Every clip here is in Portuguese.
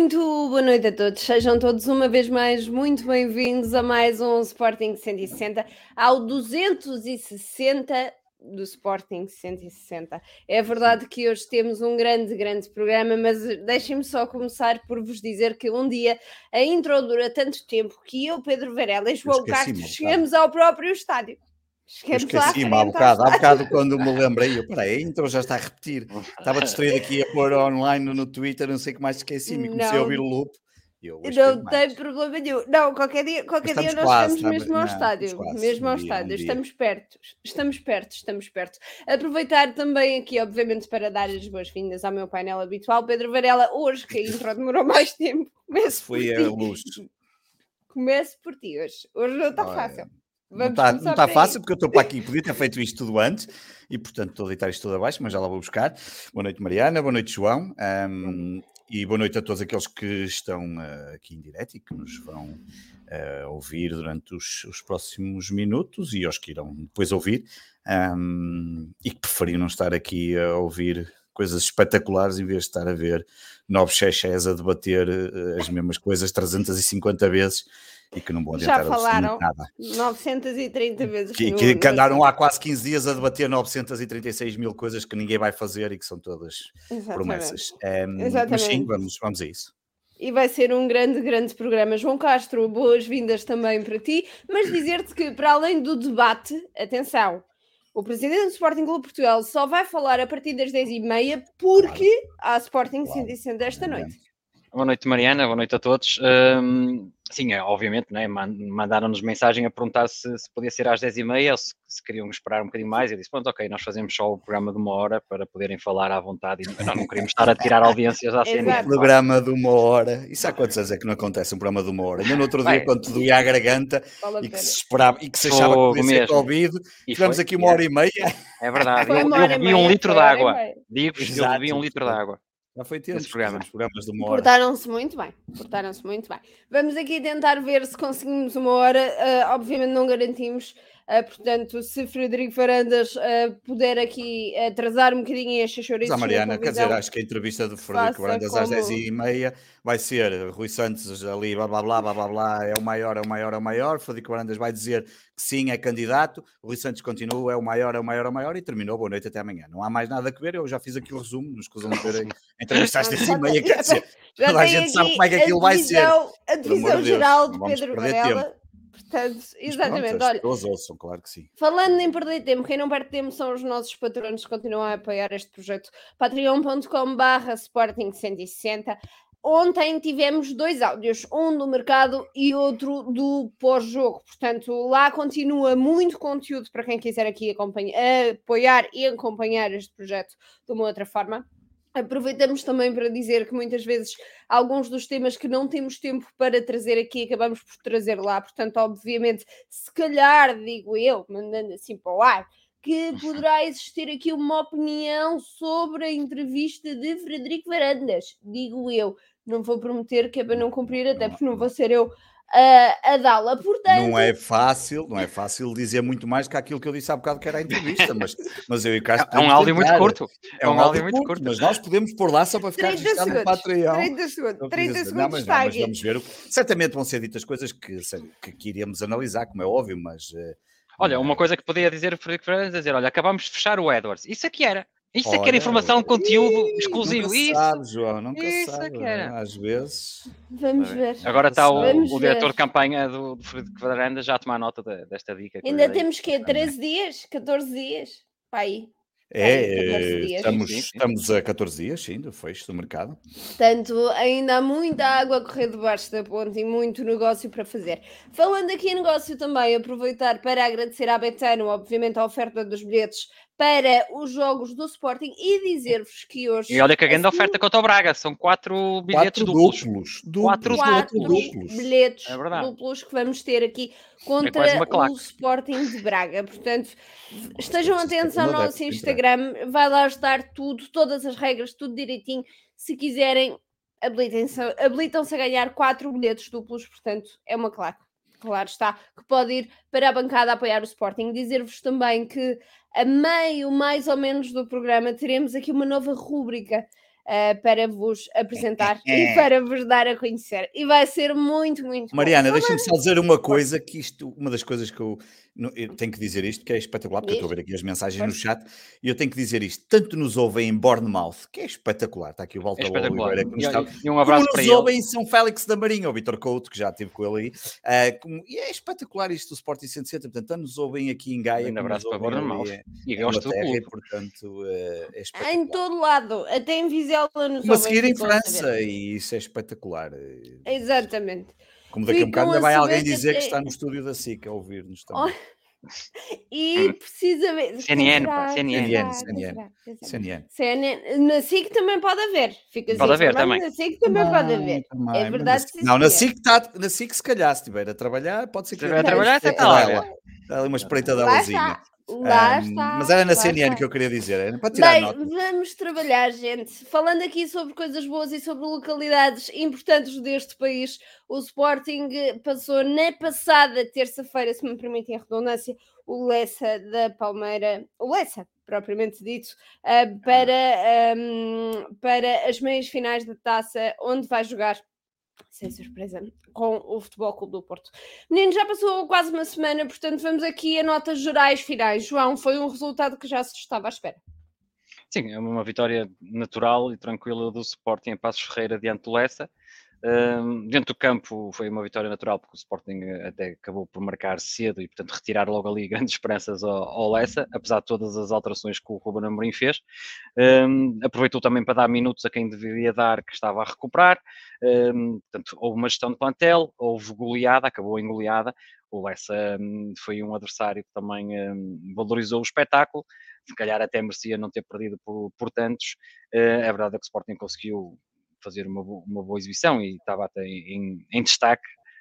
Muito boa noite a todos, sejam todos uma vez mais muito bem-vindos a mais um Sporting 160, ao 260 do Sporting 160. É verdade que hoje temos um grande programa, mas deixem-me só começar por vos dizer que um dia a intro dura tanto tempo que eu, Pedro Varela e João Castro chegamos ao próprio estádio. Eu esqueci-me há bocado quando me lembrei, peraí, então já está a repetir. Estava distraído aqui a pôr online no Twitter, não sei o que mais esqueci-me, comecei a ouvir o loop. Não tem problema nenhum. Não, qualquer dia nós quase, estamos mesmo ao estádio. Mesmo ao estádio. Estamos perto. Aproveitar também aqui, obviamente, para dar as boas-vindas ao meu painel habitual, Pedro Varela, hoje, que a intro demorou mais tempo. Foi a luz. Começo por ti hoje. Hoje não está fácil. Não está fácil, porque eu estou para aqui, podia ter feito isto tudo antes e, portanto, estou a deitar isto tudo abaixo, mas já lá vou buscar. Boa noite, Mariana, boa noite, João, e boa noite a todos aqueles que estão aqui em direto e que nos vão ouvir durante os próximos minutos e aos que irão depois ouvir e que preferiram estar aqui a ouvir coisas espetaculares em vez de estar a ver novos chechés a debater as mesmas coisas 350 vezes. E que não vão adiantar já falaram nada. 930 vezes. Que andaram há quase 15 dias a debater 936 mil coisas que ninguém vai fazer e que são todas promessas. Mas sim, vamos a isso. E vai ser um grande programa. João Castro, boas-vindas também para ti. Mas dizer-te que, para além do debate, atenção, o presidente do Sporting Clube Portugal só vai falar a partir das 10h30 porque há Sporting 160 esta noite. Boa noite, Mariana, boa noite a todos. Sim, obviamente, né, mandaram-nos mensagem a perguntar se podia ser às 10h30 ou se queriam esperar um bocadinho mais. Eu disse, pronto, ok, nós fazemos só o programa de 1 hora para poderem falar à vontade e nós não queríamos estar a tirar audiências à CNN. Programa de 1 hora, isso há quantos anos é que não acontece um programa de 1 hora? Ainda no outro dia, quando te doía a garganta e que se esperava e que se achava que podia ser Covid, tivemos aqui 1h30. É verdade, eu bebi 1 litro de água. Digo-vos que eu bebi 1 litro de água. Já foi tempo, os programas de 1 hora. Portaram-se muito bem. Vamos aqui tentar ver se conseguimos 1 hora. Obviamente não garantimos. Portanto, se Frederico Varandas puder aqui atrasar um bocadinho as chouriças. Mariana, quer dizer, acho que a entrevista do Frederico Varandas às 10h30 vai ser Rui Santos ali, blá, é o maior. Frederico Varandas vai dizer que sim, é candidato. Rui Santos continua, é o maior e terminou. Boa noite, até amanhã. Não há mais nada a ver, eu já fiz aqui o resumo, nos escusam de ver a entrevista às 10h30, quer dizer, toda a gente sabe como é que aquilo vai ser. A divisão geral de Pedro Varela. Portanto, exatamente, olha, ouçam, claro que sim. Falando em perder tempo, quem não perde tempo são os nossos patronos que continuam a apoiar este projeto. patreon.com/Sporting 160. Ontem tivemos 2 áudios, um do mercado e outro do pós-jogo. Portanto, lá continua muito conteúdo para quem quiser aqui apoiar e acompanhar este projeto de uma outra forma. Aproveitamos também para dizer que muitas vezes alguns dos temas que não temos tempo para trazer aqui, acabamos por trazer lá. Portanto, obviamente, se calhar, digo eu, mandando assim para o ar, que poderá existir aqui uma opinião sobre a entrevista de Frederico Varandas. Digo eu, não vou prometer que é para não cumprir, até porque não vou ser eu a dá-la, portanto... Não é fácil dizer muito mais que aquilo que eu disse há bocado que era a entrevista, mas eu e o Castro... É um áudio muito curto. É um áudio muito curto. Mas nós podemos pôr lá só para ficar registrado no Patreon. 30 segundos mas vamos ver. Certamente vão ser ditas coisas que iremos analisar, como é óbvio, mas... Olha, uma coisa que podia dizer o Frederico Fernandes é dizer, olha, acabamos de fechar o Edwards. Isso aqui era. Isso é que era informação de conteúdo exclusivo. Nunca sabe, João, nunca sabe. É que era. Às vezes. Vamos ver. Agora está o diretor de campanha do Frederico Varandas já a tomar nota desta dica. Ainda temos que 13 dias, 14 dias. Pai. Estamos a 14 dias, sim, do fecho do mercado. Portanto, ainda há muita água a correr debaixo da ponte e muito negócio para fazer. Falando aqui em negócio também, aproveitar para agradecer à Betano, obviamente, a oferta dos bilhetes para os jogos do Sporting e dizer-vos que hoje... E olha que a grande oferta contra o Braga, são 4 bilhetes duplos. 4 bilhetes duplos que vamos ter aqui contra o Sporting de Braga. Portanto, estejam atentos ao nosso Instagram, vai lá estar tudo, todas as regras, tudo direitinho. Se quiserem, habilitam-se a ganhar 4 bilhetes duplos, portanto, é uma claque. Claro está, que pode ir para a bancada a apoiar o Sporting. Dizer-vos também que a meio, mais ou menos, do programa teremos aqui uma nova rúbrica para vos apresentar e para vos dar a conhecer. E vai ser muito, muito Mariana, bom. deixa-me só dizer uma coisa, que isto, uma das coisas que eu tenho que dizer isto, que é espetacular, porque eu estou a ver aqui as mensagens no chat, e eu tenho que dizer isto, tanto nos ouvem em Bournemouth, que é espetacular, está aqui o Walter Oliveira, que nos está, e um abraço como para nos ele. ouvem em São Félix da Marinha, o Vitor Couto, que já esteve com ele aí, e é espetacular isto do Sporting 160, portanto, tanto nos ouvem aqui em Gaia, Um abraço para Bournemouth, e gosto do clube. e portanto, é espetacular. Em todo lado, até em Vizela nos Como a seguir ouvem, em França, e isso é espetacular. Exatamente. Como daqui a um bocado ainda vai alguém dizer que está no estúdio da SIC a ouvir-nos também. E precisamente... CNN. Na SIC também pode haver. Pode haver também. Na SIC também pode haver. É verdade. Não, na SIC se calhar, se estiver a trabalhar, pode ser que... Se estiver a trabalhar, está lá. Dá ali uma espreitadelazinha. Lá está. Mas era na CNN que eu queria dizer, era para tirar nota. Vamos trabalhar, gente. Falando aqui sobre coisas boas e sobre localidades importantes deste país, o Sporting passou na passada terça-feira, se me permitem a redundância, o Lessa da Palmeira, o Lessa, propriamente dito, para as meias finais da taça, onde vai jogar, sem surpresa, com o Futebol Clube do Porto. Meninos, já passou quase uma semana, portanto vamos aqui a notas gerais finais. João, foi um resultado que já se estava à espera. Sim, é uma vitória natural e tranquila do Sporting em Passos Ferreira diante do Lessa. Dentro do campo foi uma vitória natural, porque o Sporting até acabou por marcar cedo e, portanto, retirar logo ali grandes esperanças ao Lessa, apesar de todas as alterações que o Ruben Amorim fez. Aproveitou também para dar minutos a quem deveria dar, que estava a recuperar. Portanto, houve uma gestão de plantel, houve goleada, acabou em goleada. O Lessa foi um adversário que também valorizou o espetáculo, se calhar até merecia não ter perdido por tantos. É verdade que o Sporting conseguiu fazer uma boa exibição e estava até em destaque,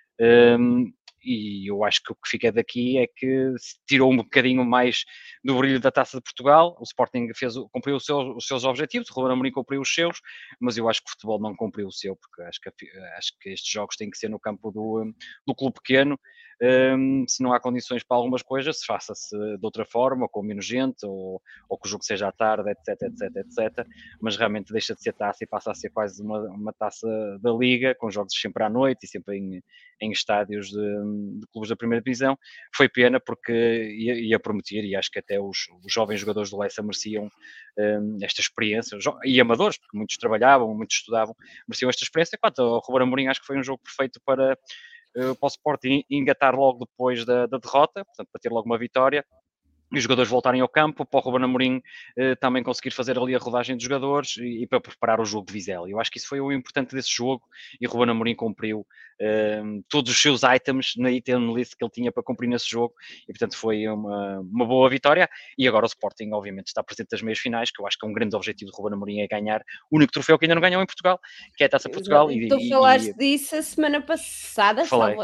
e eu acho que o que fica daqui é que se tirou um bocadinho mais do brilho da Taça de Portugal. O Sporting cumpriu os seus objetivos, o Ruben Amorim cumpriu os seus, mas eu acho que o futebol não cumpriu o seu, porque acho que estes jogos têm que ser no campo do clube pequeno. Se não há condições para algumas coisas, faça-se de outra forma, com menos gente, ou que o jogo seja à tarde, etc. Mas realmente deixa de ser taça e passa a ser quase uma taça da Liga, com jogos sempre à noite e sempre em estádios de clubes da primeira divisão. Foi pena, porque ia prometer, e acho que até os jovens jogadores do Lessa mereciam esta experiência, e amadores, porque muitos trabalhavam, muitos estudavam, mereciam esta experiência. Quanto ao Ruben Amorim, acho que foi um jogo perfeito para o Sporting engatar logo depois da derrota, portanto, para ter logo uma vitória, e os jogadores voltarem ao campo, para o Ruben Amorim também conseguir fazer ali a rodagem dos jogadores e para preparar o jogo de Vizela. Eu acho que isso foi o importante desse jogo, e o Ruben Amorim cumpriu todos os seus items na item list que ele tinha para cumprir nesse jogo, e portanto foi uma boa vitória. E agora o Sporting obviamente está presente nas meias finais, que eu acho que é um grande objetivo do Ruben Amorim, é ganhar o único troféu que ainda não ganhou em Portugal, que é a Taça Portugal. Tu falaste disso a semana passada, falei.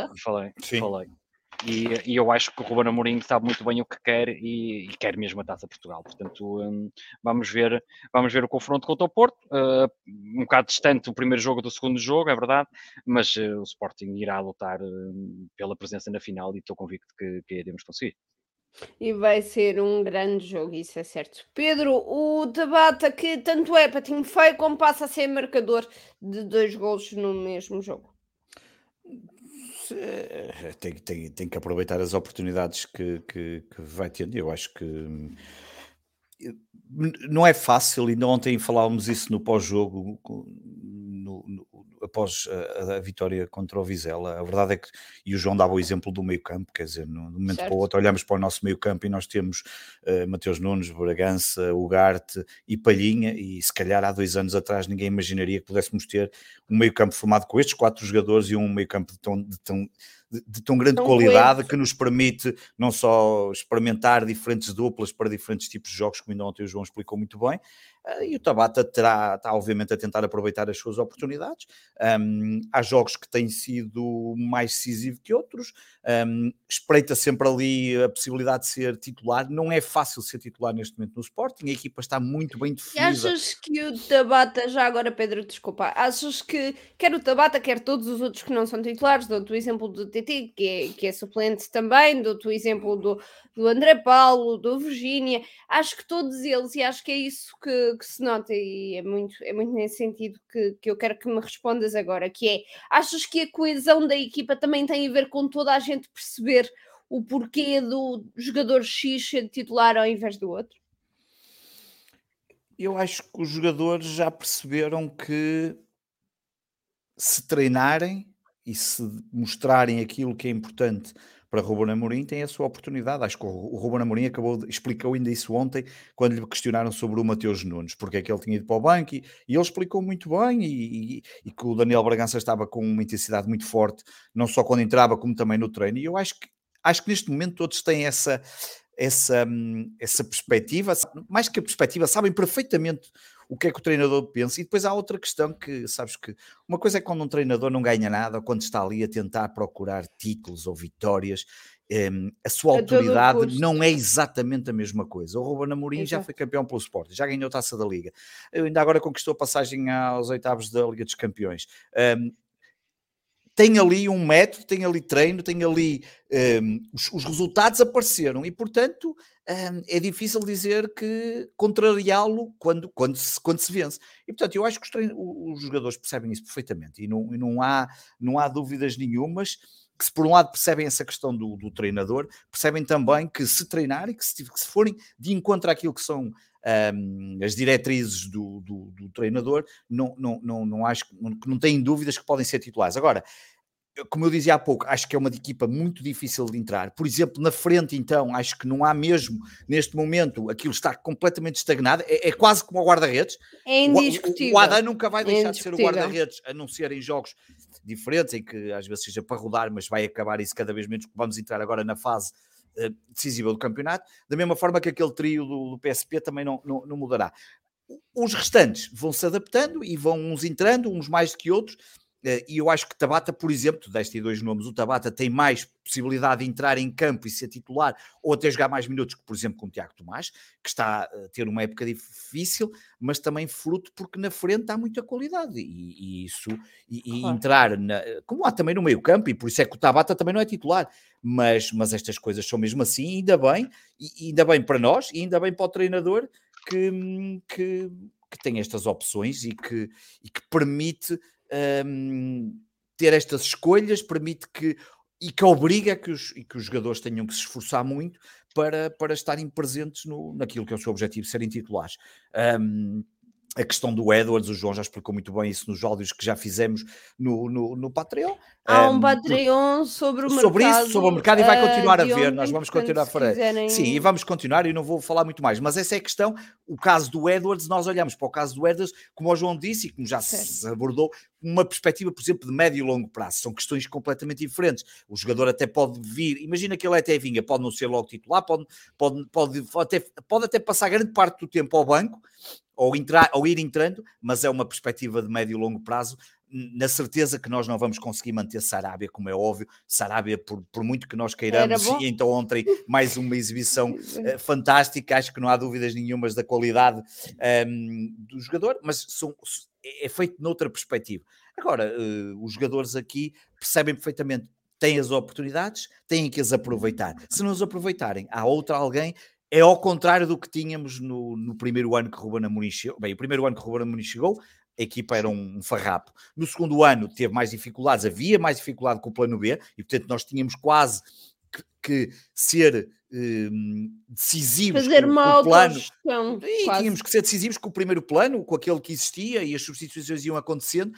E eu acho que o Ruben Amorim sabe muito bem o que quer e quer mesmo a Taça Portugal. Portanto, vamos ver o confronto contra o Porto. Um bocado distante o primeiro jogo do segundo jogo, é verdade, mas o Sporting irá lutar pela presença na final e estou convicto que iremos conseguir. E vai ser um grande jogo, isso é certo. Pedro, o Tabata, que tanto é patinho feio como passa a ser marcador de 2 golos no mesmo jogo. Tem que aproveitar as oportunidades que vai tendo. Eu acho que não é fácil, e ontem falávamos isso no pós-jogo, após a vitória contra o Vizela. A verdade é que, e o João dava o exemplo do meio campo, quer dizer, de um momento para o outro olhamos para o nosso meio campo e nós temos Mateus Nunes, Bragança, Ugarte e Palhinha, e se calhar há 2 anos atrás ninguém imaginaria que pudéssemos ter um meio campo formado com estes 4 jogadores e um meio campo de tão grande qualidade, que nos permite não só experimentar diferentes duplas para diferentes tipos de jogos, como ainda ontem o João explicou muito bem, e o Tabata está obviamente a tentar aproveitar as suas oportunidades. Há jogos que têm sido mais decisivos que outros, espreita sempre ali a possibilidade de ser titular. Não é fácil ser titular neste momento no Sporting, a equipa está muito bem definida. E achas que o Tabata, já agora Pedro, desculpa, achas que quer o Tabata, quer todos os outros que não são titulares, dou-te o exemplo do TT, que é suplente também, dou-te o exemplo do André Paulo, do Virgínia, acho que todos eles, e acho que é isso que que se nota, e é muito nesse sentido que eu quero que me respondas agora, que é, achas que a coesão da equipa também tem a ver com toda a gente perceber o porquê do jogador X ser titular ao invés do outro? Eu acho que os jogadores já perceberam que se treinarem e se mostrarem aquilo que é importante para Ruben Amorim, têm a sua oportunidade. Acho que o Ruben Amorim explicou ainda isso ontem, quando lhe questionaram sobre o Mateus Nunes, porque é que ele tinha ido para o banco, e ele explicou muito bem, e que o Daniel Bragança estava com uma intensidade muito forte, não só quando entrava, como também no treino, e eu acho que neste momento todos têm essa perspectiva, mais que a perspectiva, sabem perfeitamente o que é que o treinador pensa. E depois há outra questão que, sabes que uma coisa é quando um treinador não ganha nada, ou quando está ali a tentar procurar títulos ou vitórias, a sua autoridade não é exatamente a mesma coisa. O Ruben Amorim já foi campeão pelo Sporting, já ganhou a Taça da Liga, ainda agora conquistou a passagem aos oitavos da Liga dos Campeões. Tem ali um método, tem ali treino, tem ali os resultados apareceram, e portanto é difícil dizer que contrariá-lo quando se vence. E portanto eu acho que os jogadores percebem isso perfeitamente, e não há dúvidas nenhumas que, se por um lado percebem essa questão do treinador, percebem também que se treinarem, que se forem de encontro àquilo que são as diretrizes do treinador, não acho que não têm dúvidas que podem ser titulares. Agora, como eu dizia há pouco, acho que é uma equipa muito difícil de entrar. Por exemplo, na frente, então, acho que não há mesmo, neste momento, aquilo está completamente estagnado. É quase como o guarda-redes. É indiscutível. O Adam nunca vai deixar de ser o guarda-redes, a não ser em jogos diferentes, em que às vezes seja para rodar, mas vai acabar isso cada vez menos, porque vamos entrar agora na fase decisiva do campeonato. Da mesma forma que aquele trio do PSP também não mudará. Os restantes vão se adaptando e vão uns entrando, uns mais do que outros. E eu acho que Tabata, por exemplo, tu deste aí 2 nomes, o Tabata tem mais possibilidade de entrar em campo e ser titular, ou até jogar mais minutos que, por exemplo, com o Tiago Tomás, que está a ter uma época difícil, mas também fruto porque na frente há muita qualidade, e isso, claro. Entrar, como há também no meio campo, e por isso é que o Tabata também não é titular, mas estas coisas são mesmo assim, ainda bem, e ainda bem para nós, e ainda bem para o treinador que tem estas opções e que permite ter estas escolhas, permite que obriga que os jogadores tenham que se esforçar muito para estarem presentes naquilo que é o seu objetivo, serem titulares. A questão do Edwards, o João já explicou muito bem isso nos áudios que já fizemos no Patreon. Há um Patreon sobre o mercado. Sobre o mercado, e vai continuar a ver. Nós vamos continuar a fazer. Quiserem... Sim, e vamos continuar, e não vou falar muito mais. Mas essa é a questão. O caso do Edwards, nós olhamos para o caso do Edwards, como o João disse, e como já se abordou, uma perspectiva, por exemplo, de médio e longo prazo. São questões completamente diferentes. O jogador até pode vir, imagina que ele até vinha, pode não ser logo titular, pode até passar grande parte do tempo ao banco, ou ir entrando, mas é uma perspectiva de médio e longo prazo, na certeza que nós não vamos conseguir manter Sarabia, como é óbvio. Sarabia, por muito que nós queiramos, e então ontem mais uma exibição fantástica, acho que não há dúvidas nenhumas da qualidade do jogador, mas é feito noutra perspectiva. Agora, os jogadores aqui percebem perfeitamente, têm as oportunidades, têm que as aproveitar. Se não as aproveitarem, há alguém. É ao contrário do que tínhamos no primeiro ano que Ruben Amorim chegou. Bem, o primeiro ano que Ruben Amorim chegou, a equipa era um farrapo. No segundo ano teve mais dificuldades, havia mais dificuldade com o plano B, e portanto nós tínhamos quase que ser decisivos fazer com o plano. E tínhamos que ser decisivos com o primeiro plano, com aquele que existia, e as substituições iam acontecendo,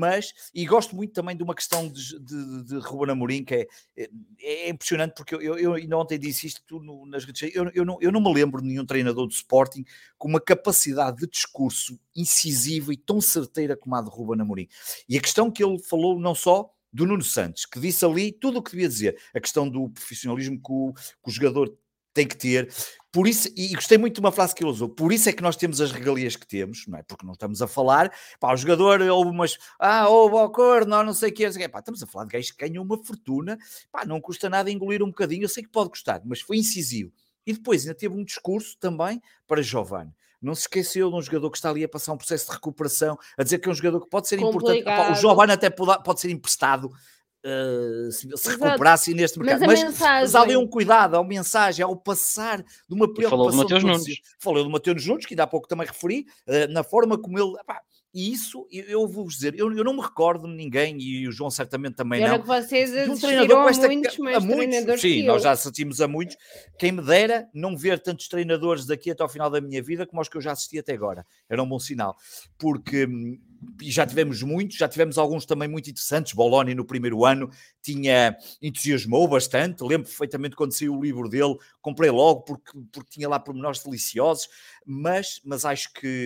e gosto muito também de uma questão de Ruben Amorim, que é impressionante, porque eu ainda ontem disse isto nas redes sociais, eu não me lembro de nenhum treinador do Sporting com uma capacidade de discurso incisiva e tão certeira como a de Ruben Amorim. E a questão que ele falou, não só do Nuno Santos, que disse ali tudo o que devia dizer, a questão do profissionalismo que o jogador tem que ter. Por isso, e gostei muito de uma frase que ele usou, por isso é que nós temos as regalias que temos, não é? Porque não estamos a falar, o jogador houve umas, houve ao corno, não sei o que, estamos a falar de gajos que ganham uma fortuna, não custa nada engolir um bocadinho, eu sei que pode custar, mas foi incisivo. E depois ainda teve um discurso também para Giovane. Não se esqueceu de um jogador que está ali a passar um processo de recuperação, a dizer que é um jogador que pode ser importante. O Giovane até pode ser emprestado. se recuperassem neste mercado. Mas há ali um cuidado, há uma mensagem, ao passar de uma preocupação... Falou do Mateus Nunes, que ainda há pouco também referi, na forma como ele... E isso, eu vou-vos dizer, eu não me recordo de ninguém, e o João certamente também não. Que vocês assistiram a muitos treinadores. Sim, nós já assistimos a muitos. Quem me dera não ver tantos treinadores daqui até ao final da minha vida como os que eu já assisti até agora. Era um bom sinal. Porque já tivemos muitos, já tivemos alguns também muito interessantes. Bologna no primeiro ano entusiasmou bastante. Lembro perfeitamente quando saiu o livro dele, comprei logo porque tinha lá pormenores deliciosos. Mas acho que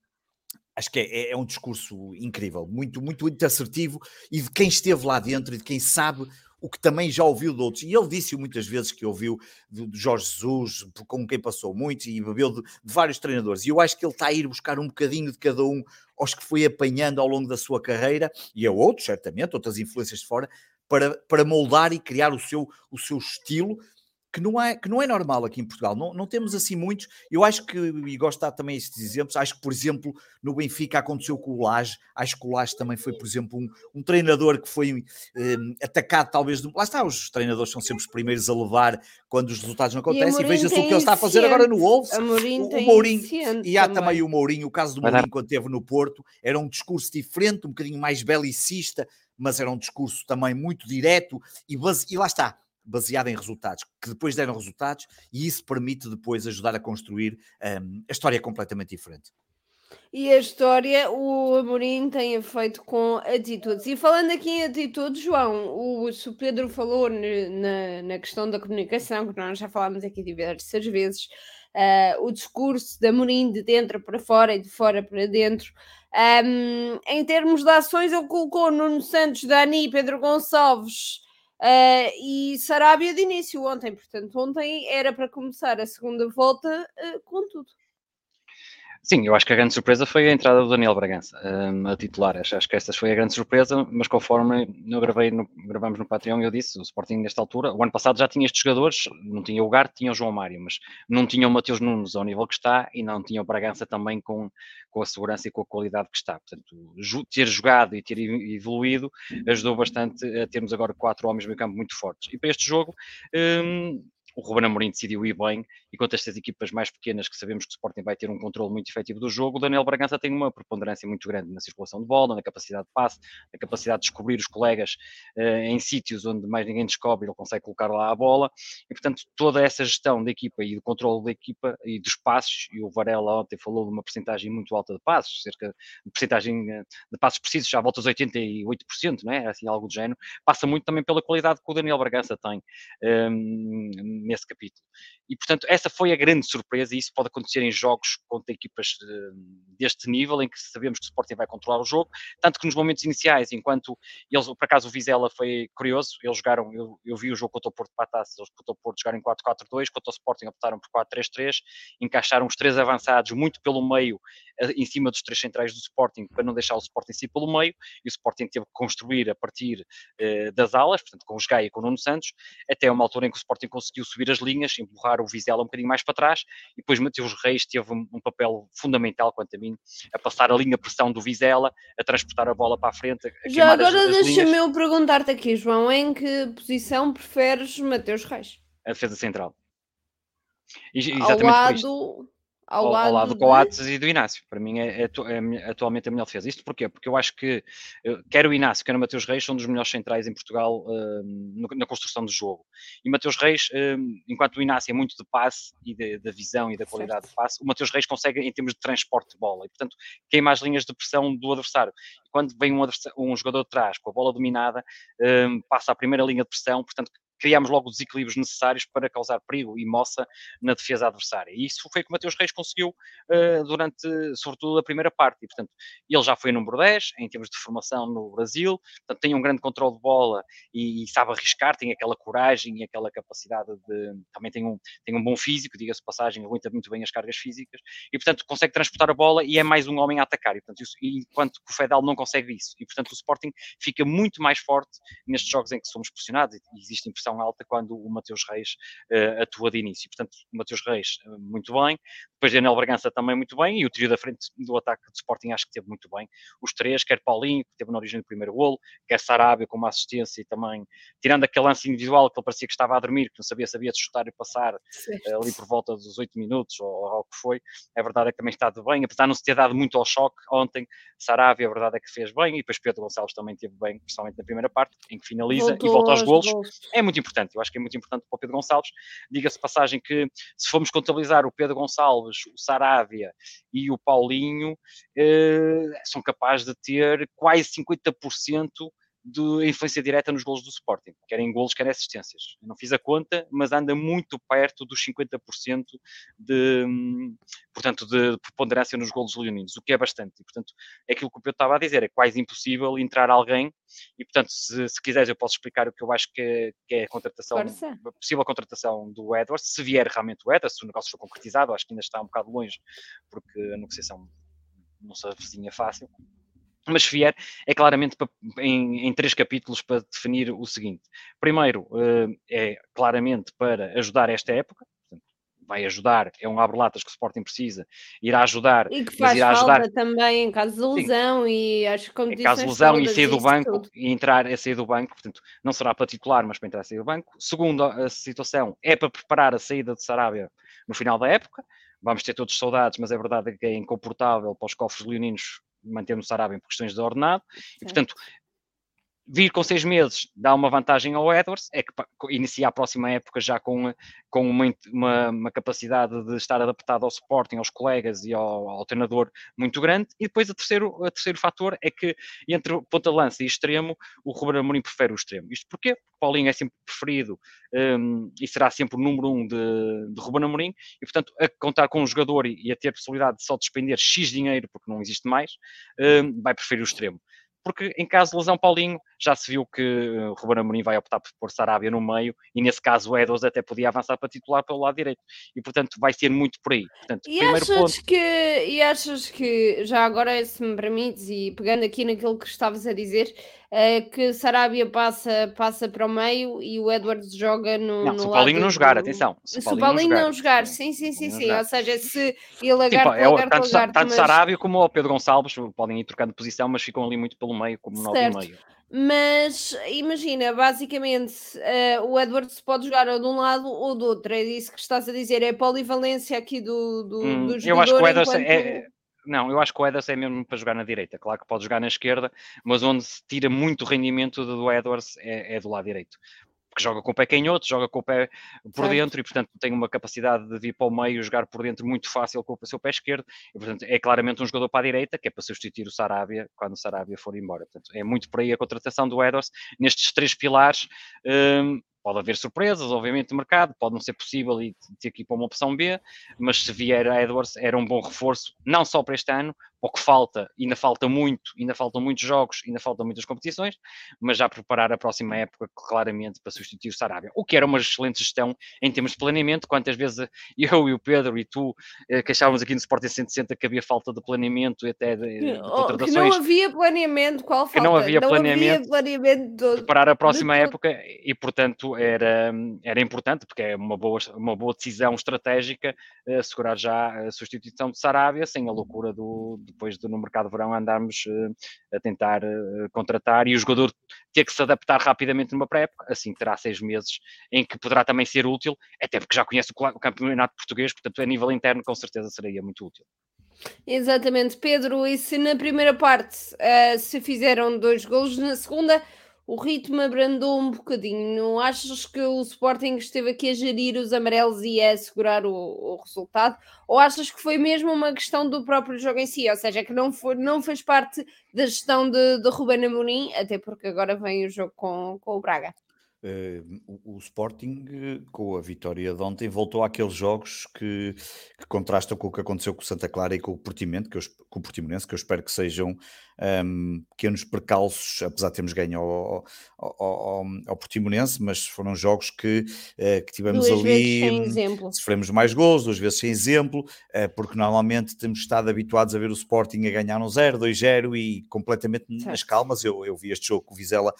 é um discurso incrível, muito, muito, muito assertivo, e de quem esteve lá dentro e de quem sabe o que também já ouviu de outros. E ele disse muitas vezes que ouviu de Jorge Jesus, com quem passou muito, e bebeu de vários treinadores. E eu acho que ele está a ir buscar um bocadinho de cada um aos que foi apanhando ao longo da sua carreira, e a outros, certamente, outras influências de fora, para moldar e criar o seu estilo, que não é normal aqui em Portugal, não temos assim muitos. Eu acho que, e gosto de dar também estes exemplos, acho que, por exemplo, no Benfica aconteceu com o Lage. Acho que o Lage também foi, por exemplo, um treinador que foi atacado talvez... Lá está, os treinadores são sempre os primeiros a levar quando os resultados não acontecem, e veja-se o que ele está a fazer agora no Wolves. O Mourinho, e há também o Mourinho, o caso do Mourinho quando esteve no Porto, era um discurso diferente, um bocadinho mais belicista, mas era um discurso também muito direto, e lá está, baseado em resultados, que depois deram resultados, e isso permite depois ajudar a construir a história completamente diferente. E a história, o Amorim tem feito com atitudes. E falando aqui em atitudes, João, o Pedro falou na questão da comunicação, que nós já falámos aqui diversas vezes, o discurso de Amorim de dentro para fora e de fora para dentro. Em termos de ações, ele colocou Nuno Santos, Dani, Pedro Gonçalves... e Sarabia de início ontem, portanto ontem era para começar a segunda volta com tudo. Sim, eu acho que a grande surpresa foi a entrada do Daniel Bragança a titular. Acho que essa foi a grande surpresa, mas conforme gravamos no Patreon, eu disse, o Sporting nesta altura, o ano passado já tinha estes jogadores, não tinha o Garte, tinha o João Mário, mas não tinha o Mateus Nunes ao nível que está, e não tinha o Bragança também com a segurança e com a qualidade que está. Portanto, ter jogado e ter evoluído ajudou bastante a termos agora 4 homens no meio campo muito fortes. E para este jogo... o Ruben Amorim decidiu ir bem, e quanto a estas equipas mais pequenas, que sabemos que o Sporting vai ter um controle muito efetivo do jogo, o Daniel Bragança tem uma preponderância muito grande na circulação de bola, na capacidade de passe, na capacidade de descobrir os colegas em sítios onde mais ninguém descobre, ele consegue colocar lá a bola, e portanto toda essa gestão da equipa e do controle da equipa e dos passos, e o Varela ontem falou de uma percentagem muito alta de passos, cerca de percentagem de passos precisos, já volta aos 88%, não é? Assim, algo do género, passa muito também pela qualidade que o Daniel Bragança tem nesse capítulo. E, portanto, essa foi a grande surpresa, e isso pode acontecer em jogos contra equipas deste nível, em que sabemos que o Sporting vai controlar o jogo, tanto que nos momentos iniciais, enquanto eles, por acaso o Vizela foi curioso, eles jogaram, eu vi o jogo contra o Porto para a Taça, eles contra o Porto jogaram em 4-4-2, contra o Sporting optaram por 4-3-3, encaixaram os 3 avançados muito pelo meio, em cima dos 3 centrais do Sporting, para não deixar o Sporting sair pelo meio, e o Sporting teve que construir a partir das alas, portanto com os Gaia e com o Nuno Santos, até uma altura em que o Sporting conseguiu subir as linhas, empurrar o Vizela um bocadinho mais para trás, e depois Mateus Reis teve um papel fundamental, quanto a mim, a passar a linha de pressão do Vizela, a transportar a bola para a frente, a já agora deixa-me eu perguntar-te aqui, João, em que posição preferes Mateus Reis? A defesa central. Exatamente ao lado do Coates e do Inácio. Para mim é atualmente a melhor defesa. Isto porquê? Porque eu acho que quer o Inácio, quer o Mateus Reis são dos melhores centrais em Portugal na construção do jogo. E Mateus Reis, enquanto o Inácio é muito de passe e da visão e da qualidade de passe, o Mateus Reis consegue em termos de transporte de bola e, portanto, queima as linhas de pressão do adversário. E quando vem um jogador de trás com a bola dominada, passa a primeira linha de pressão, portanto, criámos logo os desequilíbrios necessários para causar perigo e moça na defesa adversária. E isso foi o que o Mateus Reis conseguiu durante, sobretudo, a primeira parte. E, portanto, ele já foi número 10 em termos de formação no Brasil, portanto, tem um grande controle de bola e sabe arriscar, tem aquela coragem e aquela capacidade de... Também tem um bom físico, diga-se passagem, aguenta muito bem as cargas físicas e, portanto, consegue transportar a bola e é mais um homem a atacar. E, portanto, enquanto que o Fedal não consegue isso. E, portanto, o Sporting fica muito mais forte nestes jogos em que somos pressionados e existe pressão pressão alta quando o Mateus Reis atua de início. Portanto, o Mateus Reis muito bem, depois Daniel Bragança também muito bem, e o trio da frente do ataque de Sporting acho que esteve muito bem. Os três, quer Paulinho, que esteve na origem do primeiro golo, quer Sarabia com uma assistência e também, tirando aquele lance individual que ele parecia que estava a dormir, que não sabia de chutar e passar ali por volta dos 8 minutos ou o que foi, a verdade é que também está de bem, apesar de não se ter dado muito ao choque ontem. Sarabia, a verdade é que fez bem, e depois Pedro Gonçalves também teve bem, principalmente na primeira parte, em que finaliza e volta aos golos. É muito importante, eu acho que é muito importante para o Pedro Gonçalves. Diga-se passagem que, se formos contabilizar o Pedro Gonçalves, o Sarabia e o Paulinho, são capazes de ter quase 50% de influência direta nos golos do Sporting, quer em golos, quer em assistências. Eu não fiz a conta, mas anda muito perto dos 50% portanto, de preponderância nos golos leoninos, o que é bastante. E, portanto, é aquilo que eu estava a dizer, é quase impossível entrar alguém, e, portanto, se quiseres eu posso explicar o que eu acho que é a contratação, a possível contratação do Edwards, se vier realmente o Edwards, se o negócio for concretizado, acho que ainda está um bocado longe, porque a negociação não se avizinha fácil. Mas se vier, é claramente em 3 capítulos para definir o seguinte. Primeiro, é claramente para ajudar esta época, vai ajudar, é um abre-latas que o Sporting precisa, irá ajudar. E que faz falta também em caso de lesão. Sim. E as condições caso de lesão e sair do banco, e entrar a sair do banco, portanto, não será para titular, mas para entrar a sair do banco. Segundo, a situação é para preparar a saída de Sarabia no final da época. Vamos ter todos saudades, mas é verdade que é incomportável para os cofres leoninos manter-nos Sarabia por questões de ordenado, e portanto vir com 6 meses dá uma vantagem ao Edwards, é que inicia a próxima época já com uma capacidade de estar adaptado ao Sporting, aos colegas e ao treinador muito grande. E depois o terceiro fator é que entre ponta-lança e extremo, o Ruben Amorim prefere o extremo. Isto porquê? Porque o Paulinho é sempre preferido e será sempre o número 1 de Ruben Amorim, e portanto a contar com um jogador e a ter a possibilidade de só despender X dinheiro, porque não existe mais, vai preferir o extremo. Porque em caso de lesão, Paulinho, já se viu que o Ruben Amorim vai optar por pôr Sarabia no meio, e nesse caso o Edwards até podia avançar para titular pelo lado direito, e portanto vai ser muito por aí. Portanto, achas que, já agora, se me permites, e pegando aqui naquilo que estavas a dizer, que Sarabia passa para o meio e o Edwards joga no lado... Não, se o Paulinho não jogar, atenção. Se o Paulinho não jogar, sim. Ou seja, se ele lagarto, tanto Sarabia como o Pedro Gonçalves podem ir trocando de posição, mas ficam ali muito pelo meio, como 9,5. Mas imagina, basicamente, o Edwards pode jogar ou de um lado ou do outro. É isso que estás a dizer, é a polivalência aqui do jogador. Eu acho que o Edwards Não, eu acho que o Edwards é mesmo para jogar na direita. Claro que pode jogar na esquerda, mas onde se tira muito rendimento do Edwards é do lado direito. Porque joga com o pé canhoto, joga com o pé por dentro, e portanto tem uma capacidade de vir para o meio, jogar por dentro muito fácil com o seu pé esquerdo, e portanto é claramente um jogador para a direita, que é para substituir o Sarabia quando o Sarabia for embora. Portanto, é muito por aí a contratação do Edwards nestes 3 pilares. Pode haver surpresas, obviamente, no mercado, pode não ser possível e ter que ir para uma opção B, mas se vier a Edwards era um bom reforço, não só para este ano, o que falta, ainda faltam muitos jogos, ainda faltam muitas competições, mas já preparar a próxima época claramente para substituir o Sarabia, o que era uma excelente gestão em termos de planeamento. Quantas vezes eu e o Pedro e tu queixávamos aqui no Sporting 160 que havia falta de planeamento e até de contratações. Que não havia planeamento, qual falta? Que não havia planeamento de preparar a próxima época, e portanto era importante, porque é uma boa decisão estratégica assegurar já a substituição de Sarabia, sem a loucura depois no mercado de verão andarmos a tentar contratar e o jogador ter que se adaptar rapidamente numa pré-época. Assim terá 6 meses em que poderá também ser útil, até porque já conhece o campeonato português, portanto a nível interno com certeza seria muito útil. Exatamente, Pedro. E se na primeira parte se fizeram 2 golos, na segunda o ritmo abrandou um bocadinho? Não achas que o Sporting esteve aqui a gerir os amarelos e a assegurar o resultado? Ou achas que foi mesmo uma questão do próprio jogo em si? Ou seja, que não fez parte da gestão de Ruben Amorim, até porque agora vem o jogo com o Braga? O Sporting, com a vitória de ontem, voltou àqueles jogos que contrastam com o que aconteceu com o Santa Clara e com o Portimonense, que eu espero que sejam pequenos percalços, apesar de termos ganho ao Portimonense, mas foram jogos que tivemos duas ali, vezes sem exemplo. sofremos mais gols, 2 vezes sem exemplo, porque normalmente temos estado habituados a ver o Sporting a ganhar 1-0, 2-0 e completamente nas calmas. Eu vi este jogo com o Vizela,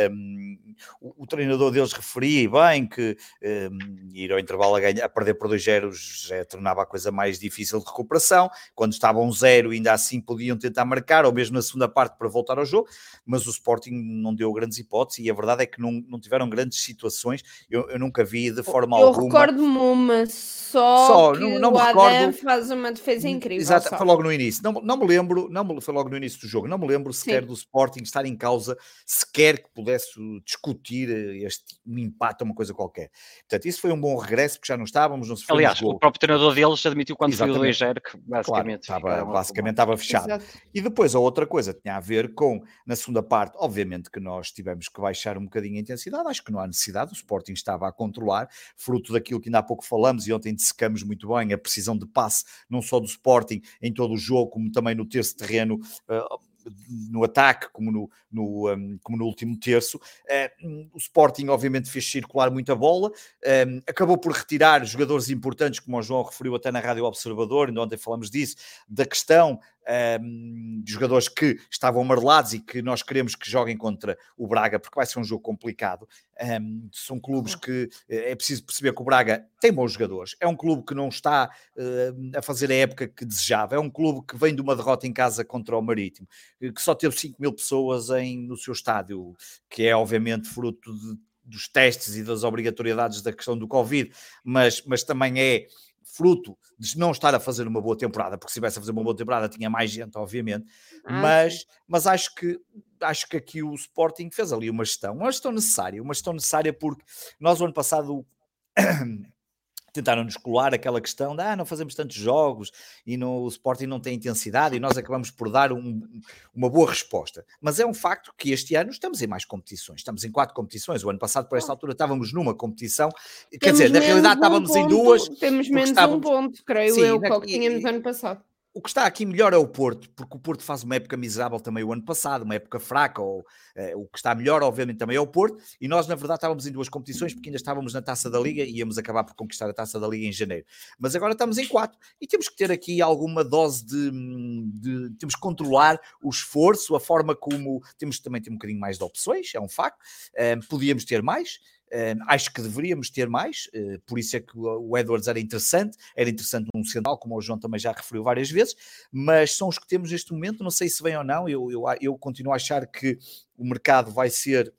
o treinador deles referia bem que ir ao intervalo a perder por 2-0 já tornava a coisa mais difícil de recuperação. Quando estava 1-0 ainda assim podiam tentar marcar, ou mesmo na segunda parte para voltar ao jogo, mas o Sporting não deu grandes hipóteses e a verdade é que não tiveram grandes situações. Eu nunca vi de forma alguma. Eu recordo-me uma só que não o me Adam recordo. faz uma defesa incrível. Exato, foi logo no início. Não me lembro, foi logo no início do jogo. Não me lembro sequer do Sporting estar em causa, sequer que pudesse discutir um empate ou uma coisa qualquer. Portanto, isso foi um bom regresso, porque já não estávamos, não sofremos Aliás, gol. o próprio treinador deles admitiu quando foi o 2-0 que basicamente estava fechado. Exato. E depois a outra coisa tinha a ver com, na segunda parte, obviamente que nós tivemos que baixar um bocadinho a intensidade, acho que não há necessidade, o Sporting estava a controlar, fruto daquilo que ainda há pouco falamos e ontem dissecamos muito bem, a precisão de passe, não só do Sporting em todo o jogo, como também no terço terreno, no ataque, como no último terço. O Sporting obviamente fez circular muita bola, acabou por retirar jogadores importantes, como o João referiu até na Rádio Observador, ainda ontem falamos disso, da questão de jogadores que estavam amarelados e que nós queremos que joguem contra o Braga, porque vai ser um jogo complicado. São clubes que é preciso perceber que o Braga tem bons jogadores, é um clube que não está a fazer a época que desejava, é um clube que vem de uma derrota em casa contra o Marítimo, que só teve 5.000 pessoas no seu estádio, que é obviamente fruto dos testes e das obrigatoriedades da questão do Covid, mas também é fruto de não estar a fazer uma boa temporada, porque se estivesse a fazer uma boa temporada tinha mais gente, obviamente, mas acho que aqui o Sporting fez ali uma gestão necessária, porque nós o ano passado tentaram-nos colar aquela questão de não fazemos tantos jogos e o Sporting não tem intensidade e nós acabamos por dar uma boa resposta. Mas é um facto que este ano estamos em mais competições, estamos em 4 competições. O ano passado, por esta altura, estávamos numa competição, quer dizer, na realidade estávamos em 2. Temos menos um ponto, creio eu, que tínhamos ano passado. O que está aqui melhor é o Porto, porque o Porto faz uma época miserável também o ano passado, uma época fraca, o que está melhor, obviamente, também é o Porto, e nós, na verdade, estávamos em 2 competições, porque ainda estávamos na Taça da Liga e íamos acabar por conquistar a Taça da Liga em janeiro. Mas agora estamos em 4, e temos que ter aqui alguma dose temos que controlar o esforço, a forma como temos também ter um bocadinho mais de opções, é um facto, podíamos ter mais. Acho que deveríamos ter mais, por isso é que o Edwards era interessante num central, como o João também já referiu várias vezes, mas são os que temos neste momento, não sei se vem ou não, eu continuo a achar que o mercado vai ser,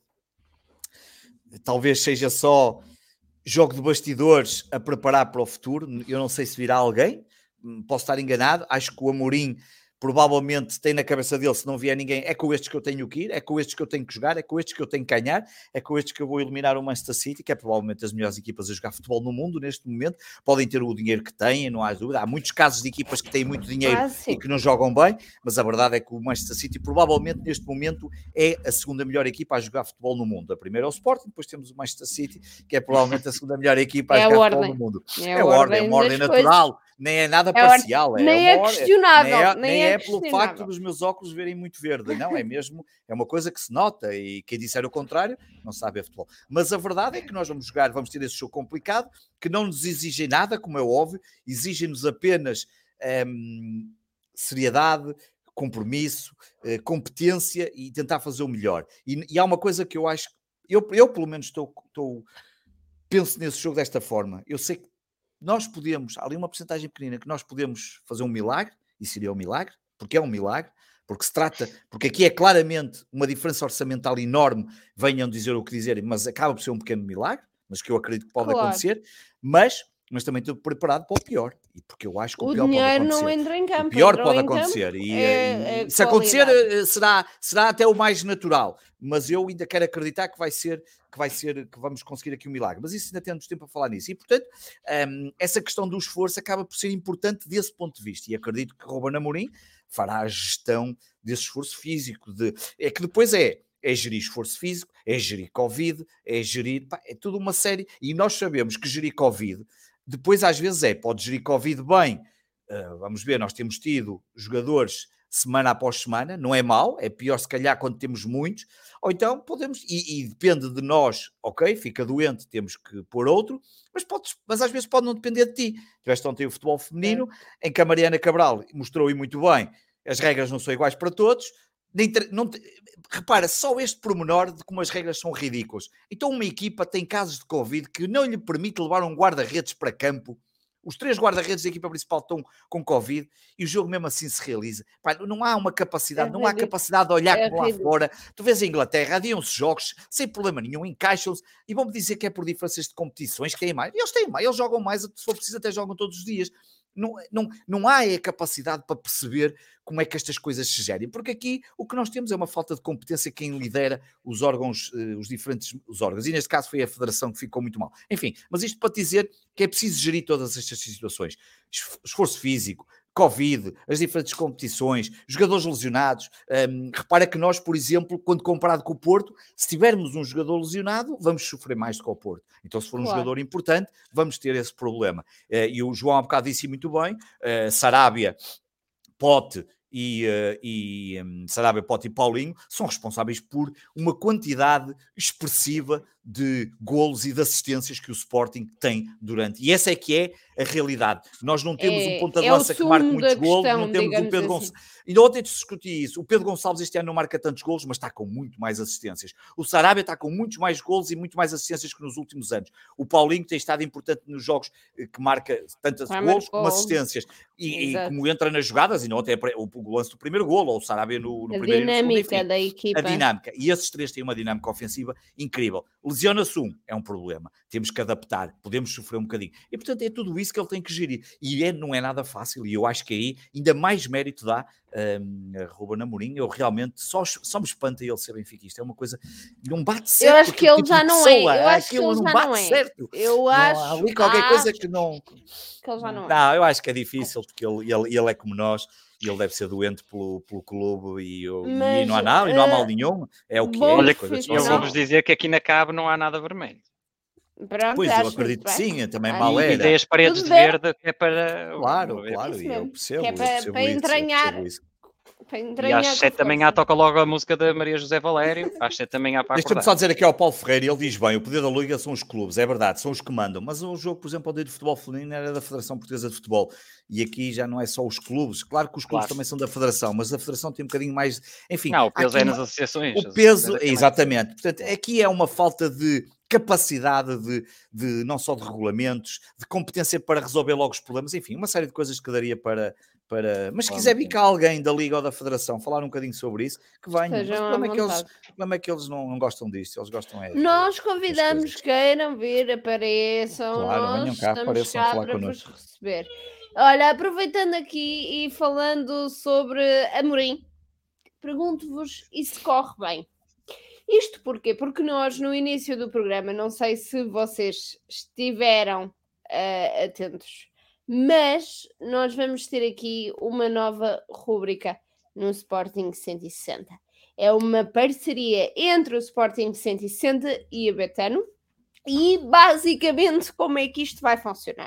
talvez seja só jogo de bastidores a preparar para o futuro, eu não sei se virá alguém, posso estar enganado, acho que o Amorim provavelmente tem na cabeça dele, se não vier ninguém, é com estes que eu tenho que ir, é com estes que eu tenho que jogar, é com estes que eu tenho que ganhar, é com estes que eu vou eliminar o Manchester City, que é provavelmente das melhores equipas a jogar futebol no mundo neste momento, podem ter o dinheiro que têm, não há dúvida, há muitos casos de equipas que têm muito dinheiro e que não jogam bem, mas a verdade é que o Manchester City provavelmente neste momento é a segunda melhor equipa a jogar futebol no mundo. A primeira é o Sporting, depois temos o Manchester City, que é provavelmente a segunda melhor equipa a jogar futebol no mundo. É uma ordem natural, nem é nada parcial, nem é questionável, nem é pelo facto dos meus óculos verem muito verde, não, é mesmo, é uma coisa que se nota, e quem disser o contrário não sabe a futebol. Mas a verdade é que nós vamos ter esse jogo complicado, que não nos exigem nada, como é óbvio, exigem-nos apenas seriedade, compromisso, competência e tentar fazer o melhor. E há uma coisa que eu acho, eu pelo menos penso nesse jogo desta forma, eu sei que nós podemos, há ali uma porcentagem pequenina que nós podemos fazer um milagre, e seria um milagre, porque é um milagre, porque aqui é claramente uma diferença orçamental enorme, venham dizer o que dizerem, mas acaba por ser um pequeno milagre, mas que eu acredito que pode acontecer, mas também estou preparado para o pior, e porque eu acho que o pior pode acontecer. Não entra em campo, o pior pode acontecer, e se acontecer será até o mais natural, mas eu ainda quero acreditar que que vamos conseguir aqui um milagre, mas isso ainda temos tempo a falar nisso, e portanto essa questão do esforço acaba por ser importante desse ponto de vista, e acredito que Ruben Amorim fará a gestão desse esforço físico, é que depois é gerir esforço físico, é gerir Covid, é gerir, é tudo uma série, e nós sabemos que gerir Covid, depois às vezes pode gerir Covid bem, vamos ver, nós temos tido jogadores semana após semana, não é mau, é pior se calhar quando temos muitos, ou então podemos, e depende de nós, ok, fica doente, temos que pôr outro, mas às vezes pode não depender de ti. Tiveste ontem o futebol feminino, em que a Mariana Cabral mostrou e muito bem, as regras não são iguais para todos, repara, só este pormenor de como as regras são ridículas. Então uma equipa tem casos de Covid que não lhe permite levar um guarda-redes para campo. Os 3 guarda-redes da equipa principal estão com Covid e o jogo mesmo assim se realiza. Pá, não há uma capacidade, não há capacidade de olhar como lá fora. Tu vês a Inglaterra, adiam-se jogos sem problema nenhum, encaixam-se e vão-me dizer que é por diferenças de competições, que têm mais. Eles têm mais, eles jogam mais, se for preciso até jogam todos os dias. Não há a capacidade para perceber como é que estas coisas se gerem, porque aqui o que nós temos é uma falta de competência quem lidera os órgãos, os diferentes órgãos, e neste caso foi a Federação que ficou muito mal. Enfim, mas isto para dizer que é preciso gerir todas estas situações. Esforço físico, Covid, as diferentes competições, jogadores lesionados. Repara que nós, por exemplo, quando comparado com o Porto, se tivermos um jogador lesionado, vamos sofrer mais do que o Porto. Então, se for um jogador importante, vamos ter esse problema. E o João há bocado disse muito bem, Sarabia, Pote Sarabia, Pote e Paulinho são responsáveis por uma quantidade expressiva de golos e de assistências que o Sporting tem durante. E essa é que é a realidade. Nós não temos um ponta de lança que marque muitos golos, não temos um Pedro Gonçalves. Ainda ontem discuti isso. O Pedro Gonçalves este ano não marca tantos golos, mas está com muito mais assistências. O Sarabia está com muitos mais golos e muito mais assistências que nos últimos anos. O Paulinho tem estado importante nos jogos que marca tantos golos como assistências. E como entra nas jogadas, e não até o lance do primeiro golo, ou o Sarabia no primeiro e no segundo, enfim, da equipa. A dinâmica. E esses 3 têm uma dinâmica ofensiva incrível. Lesiona-se um, é um problema. Temos que adaptar, podemos sofrer um bocadinho. E, portanto, é tudo isso que ele tem que gerir. E não é nada fácil. E eu acho que aí ainda mais mérito dá a Ruben Amorim. Eu realmente só me espanta ele ser benfiquista. É uma coisa... Não bate certo. Eu acho que ele já não é. Eu acho que ele já não bate não é. certo. Eu acho... Há ali qualquer coisa que não... Que ele já não é. Não, eu acho que é difícil, porque ele é como nós. E ele deve ser doente pelo clube e não há nada, e não há mal nenhum. É o que é. Olha, eu vou-vos dizer que aqui na Cabo não há nada vermelho. Pronto, pois, eu acredito que sim, também mal era. E tem as paredes de verde que é para... Claro, e eu percebo. Que é para entranhar... E às 7 da manhã toca logo a música da Maria José Valério, às 7 da manhã para acordar. Deixa-me só dizer aqui ao Paulo Ferreira, ele diz bem, o poder da Liga são os clubes, é verdade, são os que mandam, mas o jogo, por exemplo, o de futebol feminino era da Federação Portuguesa de Futebol, e aqui já não é só os clubes, claro que os clubes também são da Federação, mas a Federação tem um bocadinho mais, enfim... Não, o peso é nas associações. O peso, exatamente, portanto, aqui é uma falta de capacidade de não só de regulamentos, de competência para resolver logo os problemas, enfim, uma série de coisas que daria para... Mas se quiser vir cá alguém da Liga ou da Federação falar um bocadinho sobre isso, que venham. Mas o problema é que eles não gostam disto, eles gostam Nós convidamos, queiram vir, apareçam. Claro, venham cá, apareçam a falar connosco. Receber. Olha, aproveitando aqui e falando sobre Amorim, pergunto-vos e se corre bem. Isto porquê? Porque nós, no início do programa, não sei se vocês estiveram atentos, mas nós vamos ter aqui uma nova rúbrica no Sporting 160. É uma parceria entre o Sporting 160 e a Betano. E, basicamente, como é que isto vai funcionar?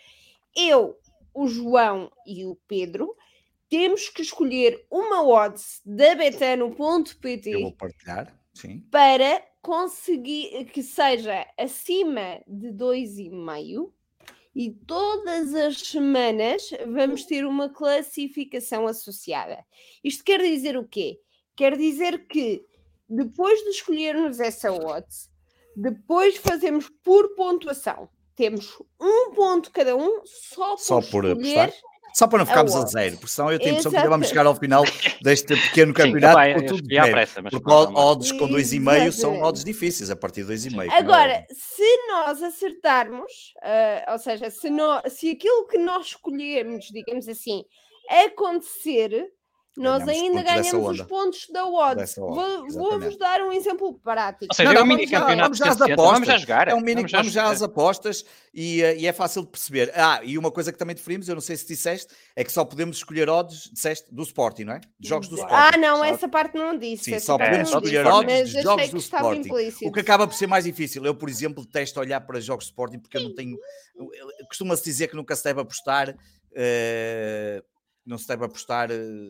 Eu, o João e o Pedro temos que escolher uma odds da betano.pt. Eu vou partilhar, sim. Para conseguir que seja acima de 2,5. E todas as semanas vamos ter uma classificação associada. Isto quer dizer o quê? Quer dizer que depois de escolhermos essa odds, depois fazemos por pontuação. Temos um ponto cada um só por escolher... Só para não ficarmos a zero, porque senão eu tenho a impressão que ainda vamos chegar ao final deste pequeno campeonato com tudo de pressa, mas porque odds com 2,5 são odds difíceis, a partir de 2,5. Agora, se nós acertarmos, ou seja, se aquilo que nós escolhermos, digamos assim, acontecer, nós ainda ganhamos os pontos da odds. Vou-vos dar um exemplo prático. Ou seja, é um mini campeonato. Vamos já jogar. Vamos já às apostas e é fácil de perceber. E uma coisa que também definimos, eu não sei se disseste, é que só podemos escolher odds, disseste, do Sporting, não é? De jogos do Sporting. Não, essa parte não disse. Sim, só podemos escolher odds de jogos do Sporting. O que acaba por ser mais difícil. Eu, por exemplo, detesto olhar para jogos do Sporting porque eu não tenho... Costuma-se dizer que nunca se deve apostar... Não se deve apostar...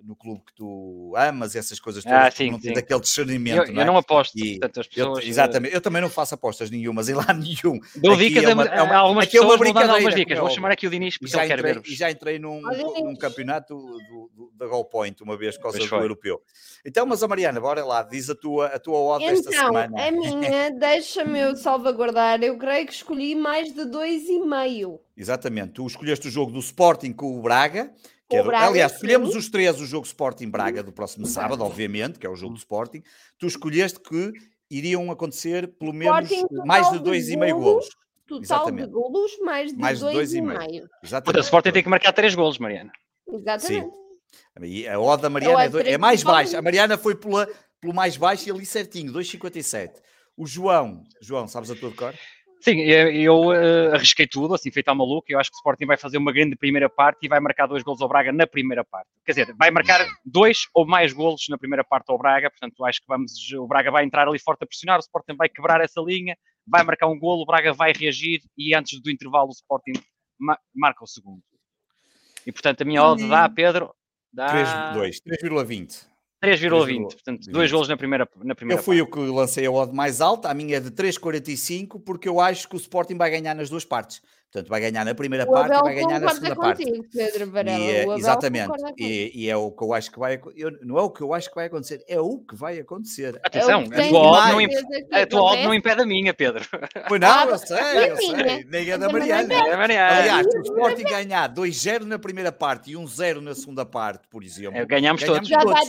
no clube que tu amas, essas coisas todas, sim, não tens sim. aquele discernimento, Eu não aposto, E portanto as pessoas... exatamente, eu também não faço apostas nenhumas em lado nenhum. Dou Aqui dicas a algumas aqui é uma pessoas, vou dando algumas brincadeira, dicas. como é Vou chamar aqui o Dinis, E porque ele quer ver-vos. já entrei num Olha, campeonato da Goal Point uma vez, por causa Pois do foi. europeu. Então, mas a Mariana, bora lá, diz a tua odd desta Então, semana. a minha, deixa-me eu salvaguardar, eu creio que escolhi mais de 2,5. Exatamente, tu escolheste o jogo do Sporting com o Braga. Com o Braga, Aliás, escolhemos sim. os três o jogo Sporting Braga do próximo sábado, obviamente, que é o jogo do Sporting. Tu escolheste que iriam acontecer pelo menos Sporting, mais de total 2,5 golos. Total Exatamente. de golos, mais de 2,5. Portanto, o Exatamente. Sporting tem que marcar 3 golos, Mariana. Exatamente. E a odd da Mariana é mais três baixa. A Mariana foi pelo mais baixo e ali certinho, 2,57. O João, sabes a tua de cor? Sim, eu arrisquei tudo, assim, feito à maluca. Eu acho que o Sporting vai fazer uma grande primeira parte e vai marcar 2 golos ao Braga na primeira parte. Quer dizer, vai marcar 2 ou mais golos na primeira parte ao Braga. Portanto, acho que o Braga vai entrar ali forte a pressionar, o Sporting vai quebrar essa linha, vai marcar um golo, o Braga vai reagir e antes do intervalo o Sporting marca o segundo. E, portanto, a minha odd dá, Pedro, dá 3,20. 3,20, portanto, 2 golos na primeira Eu fui o que lancei a odd mais alta, a minha é de 3,45, porque eu acho que o Sporting vai ganhar nas duas partes. Portanto, vai ganhar na primeira parte e vai ganhar na segunda parte. Pedro Varela, Exatamente. E é o que eu acho que vai acontecer. Não é o que eu acho que vai acontecer, é o que vai acontecer. Atenção, a tua odd não impede a minha, Pedro. Pois não, eu sei. Nem é da Mariana. Aliás, se o Sporting ganhar 2-0 na primeira parte e 1-0 na segunda parte, por exemplo, ganhamos todos.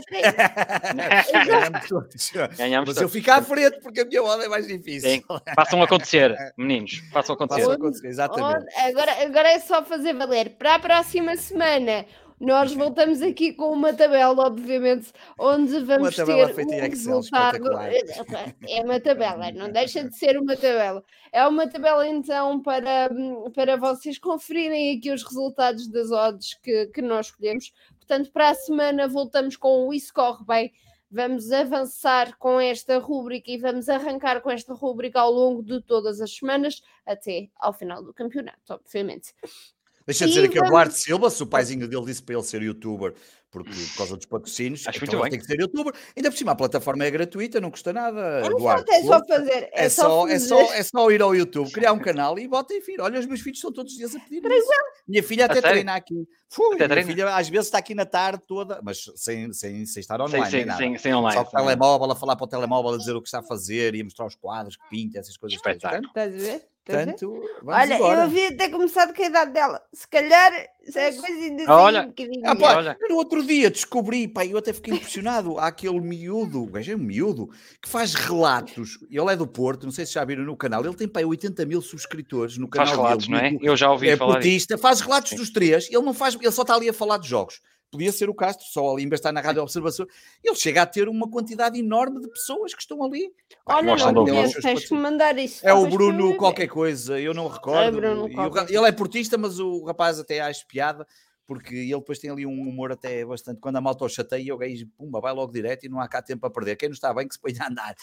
Mas eu fico à frente porque a minha odd é mais difícil. Sim. Façam acontecer, meninos. Façam acontecer. Exatamente. Agora é só fazer valer. Para a próxima semana, nós voltamos aqui com uma tabela, obviamente, onde vamos ter um resultado. É uma tabela, não deixa de ser uma tabela. É uma tabela, então, para vocês conferirem aqui os resultados das odds que nós escolhemos. Portanto, para a semana voltamos com o Isso Corre Bem. Vamos avançar com esta rúbrica e vamos arrancar com esta rúbrica ao longo de todas as semanas, até ao final do campeonato, obviamente. Deixa eu dizer aqui ao Duarte Silva, se o paizinho dele disse para ele ser youtuber, porque por causa dos patrocínios, acho então ele tem que ser youtuber. Ainda por cima, a plataforma é gratuita, não custa nada. Duarte, é só fazer. É só ir ao YouTube, criar um canal e bota em filho. Olha, os meus filhos estão todos os dias a pedir isso. Minha filha até treina aqui. Minha filha às vezes está aqui na tarde toda, mas sem estar online. Sem online. Só o telemóvel, a falar para o telemóvel, a dizer o que está a fazer e a mostrar os quadros que pinta, essas coisas. Estás a ver? Portanto, olha, embora. Eu havia até começado com a idade dela. Se calhar, se é coisa ainda olha, assim, um bocadinho. Olha. No outro dia descobri, eu até fiquei impressionado. Há aquele miúdo, o gajo é um miúdo, que faz relatos. Ele é do Porto, não sei se já viram no canal. Ele tem 80 mil subscritores no canal. Faz relatos, não é? Eu já ouvi falar. Portista, faz relatos dos três. Ele só está ali a falar de jogos. Podia ser o Castro, só ali em vez de estar na Rádio Observação. Ele chega a ter uma quantidade enorme de pessoas que estão ali. Olha, não tens que mandar isso. É o Bruno qualquer coisa, eu não recordo. É ele é portista, mas o rapaz até acha piada, porque ele depois tem ali um humor até bastante. Quando a malta o chateia, o gajo pumba, vai logo direto e não há cá tempo a perder. Quem não está bem que se põe a andar.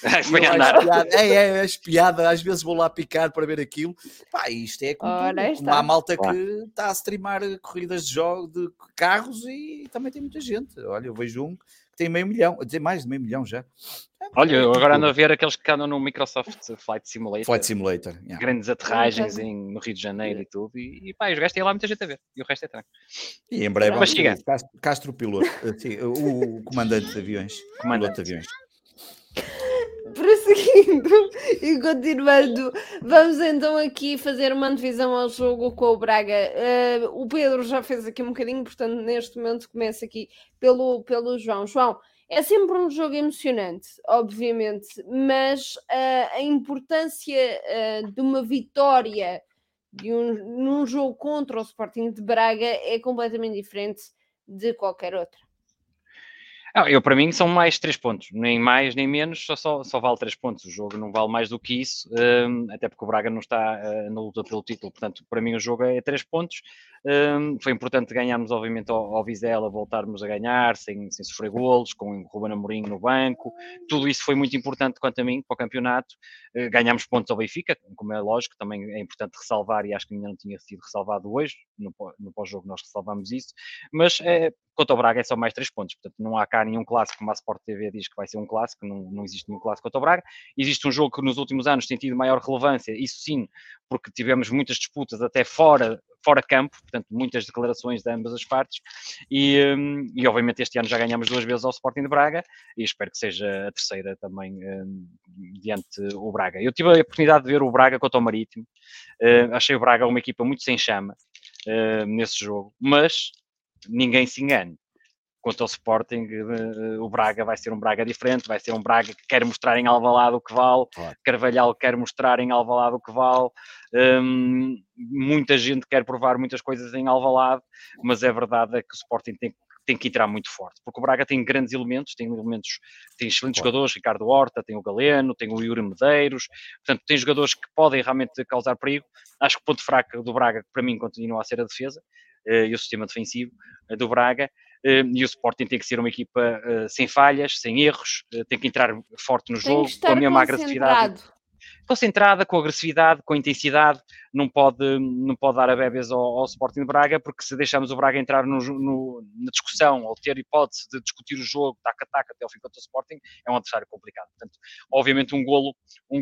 É espiada, às vezes vou lá picar para ver aquilo. Isto é como há malta que está a streamar corridas de jogos de carros e também tem muita gente. Olha, eu vejo um que tem 500 mil, tem mais de 500 mil já. Olha, eu agora ando a ver aqueles que andam no Microsoft Flight Simulator. Yeah. Grandes aterragens no Rio de Janeiro e tudo. E os gajos têm lá muita gente a ver. E o resto é tranco. E em breve vamos ter Castro Piloto, o comandante de aviões. Piloto de aviões. Prosseguindo e continuando, vamos então aqui fazer uma antevisão ao jogo com o Braga. O Pedro já fez aqui um bocadinho, portanto neste momento começa aqui pelo João. João, é sempre um jogo emocionante, obviamente, mas a importância de uma vitória num jogo contra o Sporting de Braga é completamente diferente de qualquer outra. Para mim são mais 3 pontos, nem mais nem menos, só vale 3 pontos. O jogo não vale mais do que isso, até porque o Braga não está na luta pelo título. Portanto, para mim o jogo é 3 pontos. Foi importante ganharmos, obviamente, ao Vizela, voltarmos a ganhar, sem sofrer golos, com o Ruben Amorim no banco. Tudo isso foi muito importante, quanto a mim, para o campeonato. Ganhámos pontos ao Benfica, como é lógico, também é importante ressalvar, e acho que ainda não tinha sido ressalvado hoje, no pós-jogo nós ressalvamos isso, mas quanto ao Braga é só mais 3 pontos, portanto não há cá nenhum clássico, como a Sport TV diz que vai ser um clássico, não existe nenhum clássico quanto ao Braga. Existe um jogo que nos últimos anos tem tido maior relevância, isso sim, porque tivemos muitas disputas até fora campo, portanto muitas declarações de ambas as partes, e obviamente este ano já ganhamos 2 vezes ao Sporting de Braga, e espero que seja a terceira também diante o Braga. Eu tive a oportunidade de ver o Braga contra o Marítimo, achei o Braga uma equipa muito sem chama nesse jogo, mas ninguém se engane. Quanto ao Sporting, o Braga vai ser um Braga diferente, vai ser um Braga que quer mostrar em Alvalade o que vale, Carvalhal quer mostrar em Alvalade o que vale, muita gente quer provar muitas coisas em Alvalade, mas é verdade que o Sporting tem que entrar muito forte, porque o Braga tem grandes elementos, tem excelentes jogadores, Ricardo Horta, tem o Galeno, tem o Yuri Medeiros, portanto tem jogadores que podem realmente causar perigo. Acho que o ponto fraco do Braga, para mim, continua a ser a defesa e o sistema defensivo do Braga. E o Sporting tem que ser uma equipa sem falhas, sem erros, tem que entrar forte no jogo, com a mesma agressividade. Concentrada, com agressividade, com intensidade, não pode dar a bebês ao Sporting de Braga, porque se deixarmos o Braga entrar na discussão, ou ter hipótese de discutir o jogo, taca-taca até ao fim contra o Sporting, é um adversário complicado. Portanto, obviamente um golo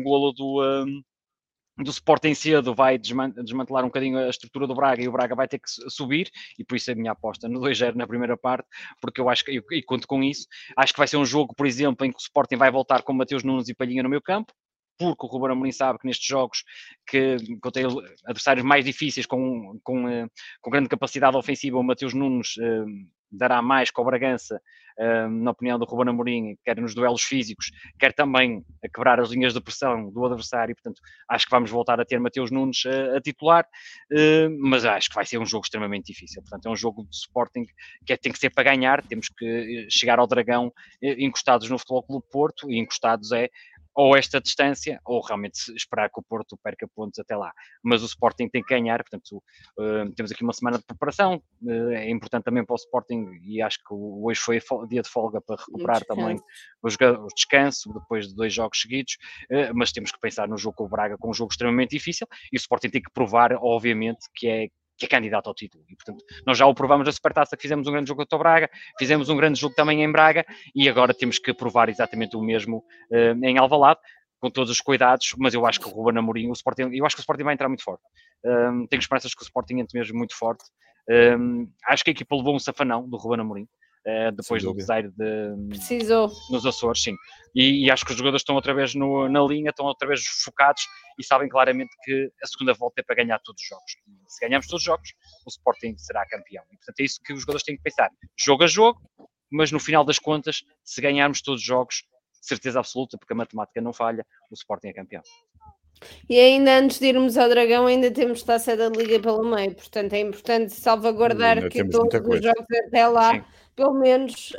do Sporting cedo vai desmantelar um bocadinho a estrutura do Braga, e o Braga vai ter que subir, e por isso a minha aposta no 2-0 na primeira parte, porque eu acho que, e conto com isso, acho que vai ser um jogo, por exemplo, em que o Sporting vai voltar com Mateus Nunes e Palhinha no meio campo, porque o Ruben Amorim sabe que nestes jogos que contém adversários mais difíceis com grande capacidade ofensiva, o Mateus Nunes dará mais com o Bragança, na opinião do Ruben Amorim, quer nos duelos físicos, quer também a quebrar as linhas de pressão do adversário. Portanto, acho que vamos voltar a ter Mateus Nunes a titular, mas acho que vai ser um jogo extremamente difícil. Portanto, é um jogo de Sporting que tem que ser para ganhar, temos que chegar ao Dragão encostados no Futebol Clube Porto, e encostados ou esta distância, ou realmente esperar que o Porto perca pontos até lá. Mas o Sporting tem que ganhar, portanto, temos aqui uma semana de preparação, é importante também para o Sporting, e acho que hoje foi dia de folga para recuperar também o descanso, depois de 2 jogos seguidos, mas temos que pensar no jogo com o Braga, com um jogo extremamente difícil, e o Sporting tem que provar, obviamente, que é candidato ao título. E, portanto, nós já o provamos na Supertaça, que fizemos um grande jogo contra o Braga, fizemos um grande jogo também em Braga, e agora temos que provar exatamente o mesmo em Alvalade, com todos os cuidados, mas eu acho que o Ruben Amorim, eu acho que o Sporting vai entrar muito forte. Tenho esperanças que o Sporting entre mesmo muito forte. Acho que a equipa levou um safanão do Ruben Amorim, depois do desaire nos Açores, sim. E acho que os jogadores estão outra vez na linha, estão outra vez focados e sabem claramente que a segunda volta é para ganhar todos os jogos. E se ganharmos todos os jogos, o Sporting será campeão. E, portanto, é isso que os jogadores têm que pensar. Jogo a jogo, mas no final das contas, se ganharmos todos os jogos, certeza absoluta, porque a matemática não falha, o Sporting é campeão. E ainda antes de irmos ao Dragão, ainda temos Taça da Liga pelo meio, portanto é importante salvaguardar que todos os jogos até lá, sim, pelo menos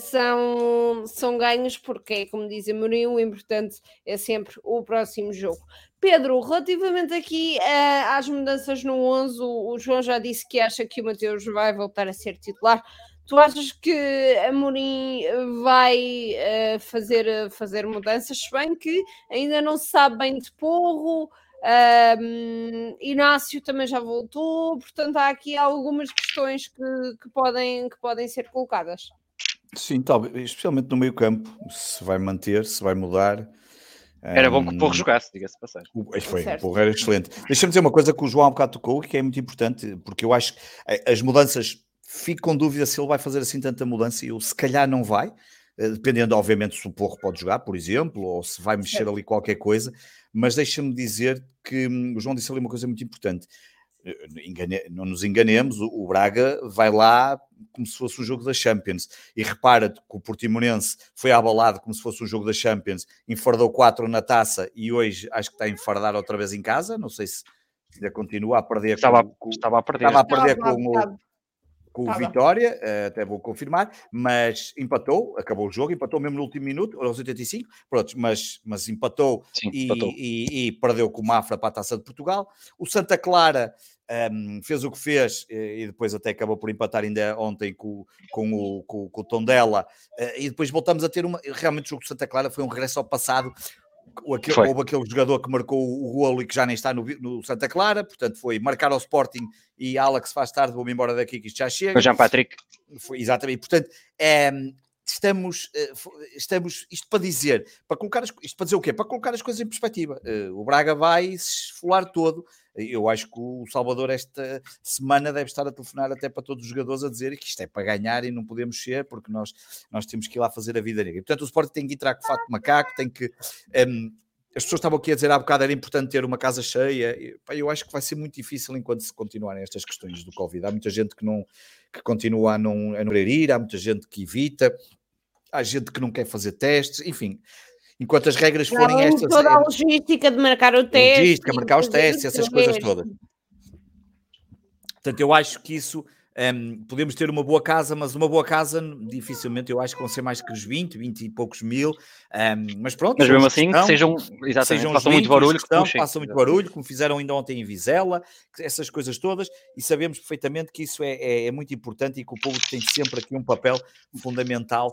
são ganhos, porque é como diz a Mourinho, o importante é sempre o próximo jogo. Pedro, relativamente aqui às mudanças no 11, o João já disse que acha que o Mateus vai voltar a ser titular. Tu achas que a Amorim vai fazer mudanças, se bem que ainda não se sabe bem de Porro, Inácio também já voltou, portanto há aqui algumas questões que podem ser colocadas. Sim, talvez, especialmente no meio campo, se vai manter, se vai mudar. Era bom que o Porro jogasse, diga-se de passagem. O Porro era excelente. Deixa-me dizer uma coisa que o João há bocado tocou, que é muito importante, porque eu acho que as mudanças... Fico com dúvida se ele vai fazer assim tanta mudança, e eu se calhar não vai, dependendo obviamente se o Porro pode jogar, por exemplo, ou se vai mexer ali qualquer coisa, mas deixa-me dizer que o João disse ali uma coisa muito importante. Não nos enganemos, o Braga vai lá como se fosse um jogo da Champions, e repara que o Portimonense foi abalado como se fosse um jogo da Champions, enfardou 4 na taça, e hoje acho que está a enfardar outra vez em casa, não sei se ainda continua a perder. Estava a perder com o Vitória, até vou confirmar, mas empatou, acabou o jogo, empatou mesmo no último minuto, aos 85, pronto, mas empatou, sim, e perdeu com o Mafra para a Taça de Portugal. O Santa Clara fez o que fez e depois até acabou por empatar ainda ontem com o Tondela, e depois voltamos a ter realmente o jogo de Santa Clara foi um regresso ao passado. Houve aquele jogador que marcou o golo e que já nem está no Santa Clara, portanto foi marcar ao Sporting e Alex faz tarde, vou-me embora daqui que isto já chega. O Jean-Patrick. Foi, exatamente, portanto estamos, isto para dizer, isto para dizer o quê? Para colocar as coisas em perspectiva. O Braga vai se esfolar todo. Eu acho que o Salvador esta semana deve estar a telefonar até para todos os jogadores a dizer que isto é para ganhar e não podemos ser, porque nós temos que ir lá fazer a vida negra. Portanto, o Sporting tem que entrar com o fato de macaco, tem que... as pessoas estavam aqui a dizer há bocado, era importante ter uma casa cheia. Eu acho que vai ser muito difícil enquanto se continuarem estas questões do Covid. Há muita gente que continua a não querer ir, há muita gente que evita, há gente que não quer fazer testes, enfim... Enquanto as regras forem estas... Toda a logística de marcar o teste. Logística, marcar os testes, essas coisas todas. Portanto, eu acho que isso... podemos ter uma boa casa, mas uma boa casa dificilmente eu acho que vão ser mais que os 20 e poucos mil, mas pronto. Mas mesmo assim, que sejam façam muito barulho, façam muito barulho, como fizeram ainda ontem em Vizela, essas coisas todas, e sabemos perfeitamente que isso é muito importante e que o público tem sempre aqui um papel fundamental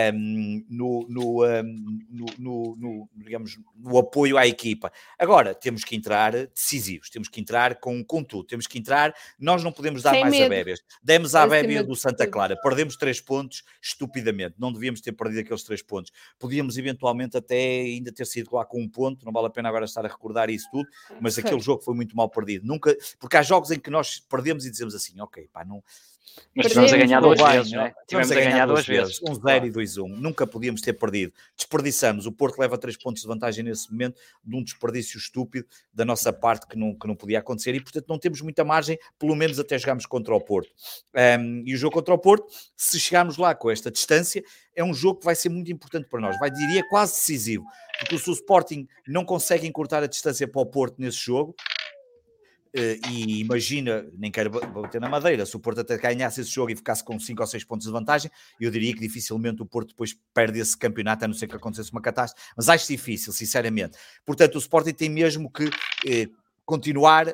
digamos, no apoio à equipa. Agora, temos que entrar decisivos, temos que entrar com tudo, temos que entrar, nós não podemos dar mais a bébias. Demos à bébia do Santa Clara, perdemos 3 pontos estupidamente, não devíamos ter perdido aqueles 3 pontos, podíamos eventualmente até ainda ter sido lá com 1 ponto, não vale a pena agora estar a recordar isso tudo, mas aquele jogo foi muito mal perdido, porque há jogos em que nós perdemos e dizemos assim, ok, pá, não... Mas tivemos a ganhar 2 vezes, não é? Tivemos a ganhar 2 vezes. 1-0 e 2-1. Nunca podíamos ter perdido. Desperdiçamos. O Porto leva 3 pontos de vantagem nesse momento de um desperdício estúpido da nossa parte que não podia acontecer e, portanto, não temos muita margem, pelo menos até jogarmos contra o Porto. E o jogo contra o Porto, se chegarmos lá com esta distância, é um jogo que vai ser muito importante para nós. Diria quase decisivo. Porque se o Sporting não consegue encurtar a distância para o Porto nesse jogo, e imagina, nem quero bater na madeira, se o Porto até ganhasse esse jogo e ficasse com 5 ou 6 pontos de vantagem, eu diria que dificilmente o Porto depois perde esse campeonato, a não ser que acontecesse uma catástrofe, mas acho difícil, sinceramente. Portanto, o Sporting tem mesmo que continuar